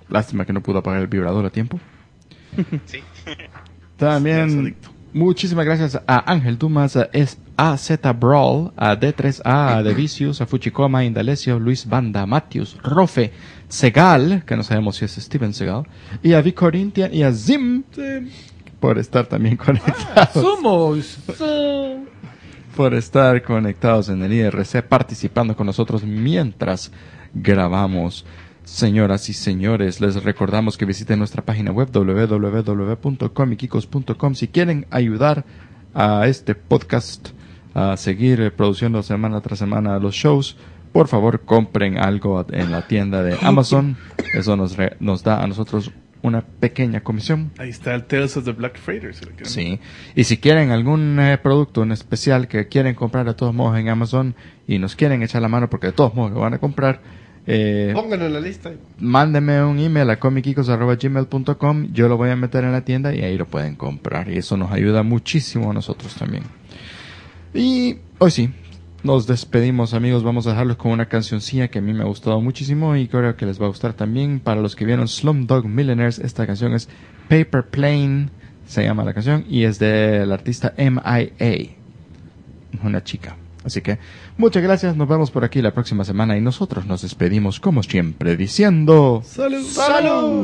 Lástima que no pudo apagar el vibrador a tiempo. Sí. También muchísimas gracias a Ángel Dumas, a A Z Brawl, a D tres A, a The Vicious, a Fuchicoma, Indalecio, Luis Banda, Matius, Rofe, Segal, que no sabemos si es Steven Segal, y a Vicorintian y a Zim, por estar también conectados. Somos. Por estar conectados en el I R C, participando con nosotros mientras grabamos. Señoras y señores, les recordamos que visiten nuestra página web doble u doble u doble u punto comiquicos punto com si quieren ayudar a este podcast a seguir produciendo semana tras semana los shows. Por favor, compren algo en la tienda de Amazon. Eso nos, re, nos da a nosotros una pequeña comisión. Ahí está el Tales of the Black Freighter. Si lo quieren. Sí. Y si quieren algún eh, producto en especial que quieren comprar de todos modos en Amazon y nos quieren echar la mano porque de todos modos lo van a comprar, eh, pónganlo en la lista. Mándenme un email a comiquicos arroba gmail punto com. Yo lo voy a meter en la tienda y ahí lo pueden comprar. Y eso nos ayuda muchísimo a nosotros también. Y hoy sí, nos despedimos, amigos. Vamos a dejarlos con una cancioncilla que a mí me ha gustado muchísimo y creo que les va a gustar también. Para los que vieron Slumdog Millionaires, esta canción es Paper Plane, se llama la canción, y es del artista M I A, una chica. Así que muchas gracias, nos vemos por aquí la próxima semana y nosotros nos despedimos como siempre diciendo ¡Salud! ¡Salud!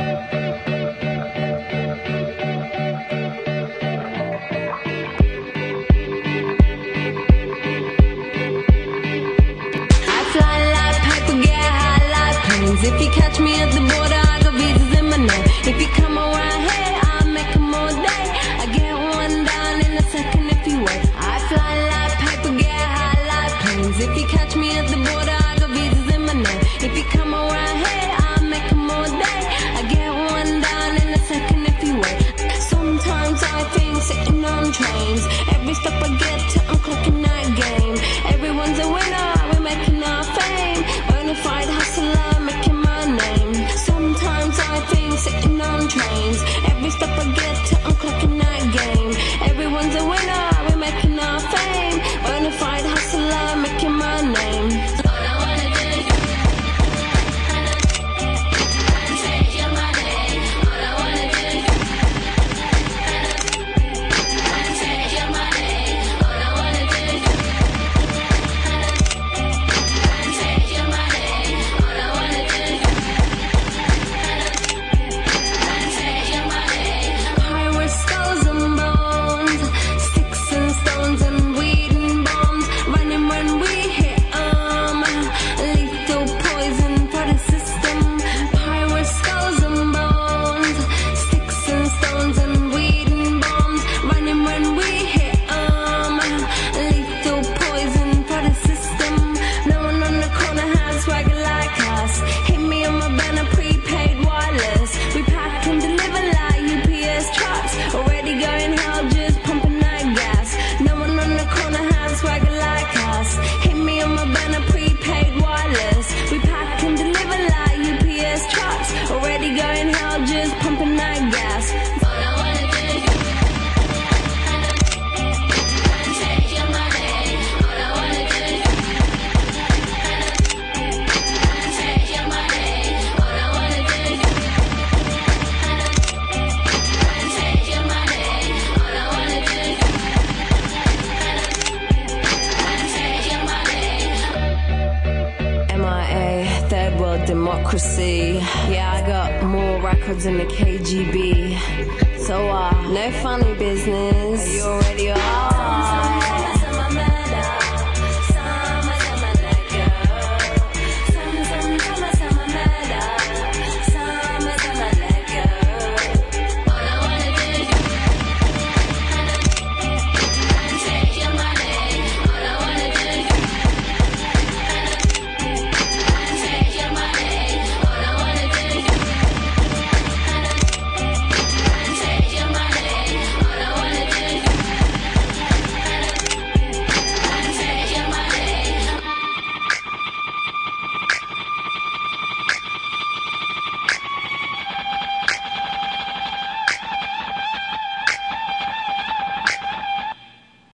If you catch me at the border, I got visas in my name. If you come around here, I'll make them all day. I get one down in a second if you wait. I fly like paper, get high like planes. If you catch me at the border, I got visas in my name. If you come around here, I'll make them all day. I get one down in a second if you wait. Sometimes I think sitting on trains. Every step I get to, I'm clocking that game. Everyone's a winner, we're making our fame. Bonafide hustler, making my name. Sometimes I think sitting on trains. Every step I get to, I'm clocking that game. Everyone's a winner, we're making our fame. Bonafide hustler, making my name. All I wanna do is change your money. All I wanna do is change your money. All I wanna do is change your money. All I wanna do is change your money. Pirate skulls and bones, sticks and stones and weed and bombs, running when we hit 'em. Lethal poison for the system. Pirate skulls and bones, sticks and stones and weed and bombs, running when we hit 'em. Lethal poison for the system. No one on the corner has swagger like us. Hit me on my banner, prepaid wireless. We pack and deliver like U P S trucks. Already going hell, just pumping that gas. No one on the corner has swagger like us. Hit me on my banner, prepaid wireless. We pack and deliver like U P S trucks. Already going hell, just pumping that gas. All I wanna do is change your money. All I wanna do is change your money. All I wanna do is change your money. All I wanna do is change your money. M I A, third world democracy. Yeah, I got more records than the K G B. So, uh, no funny business. You already are.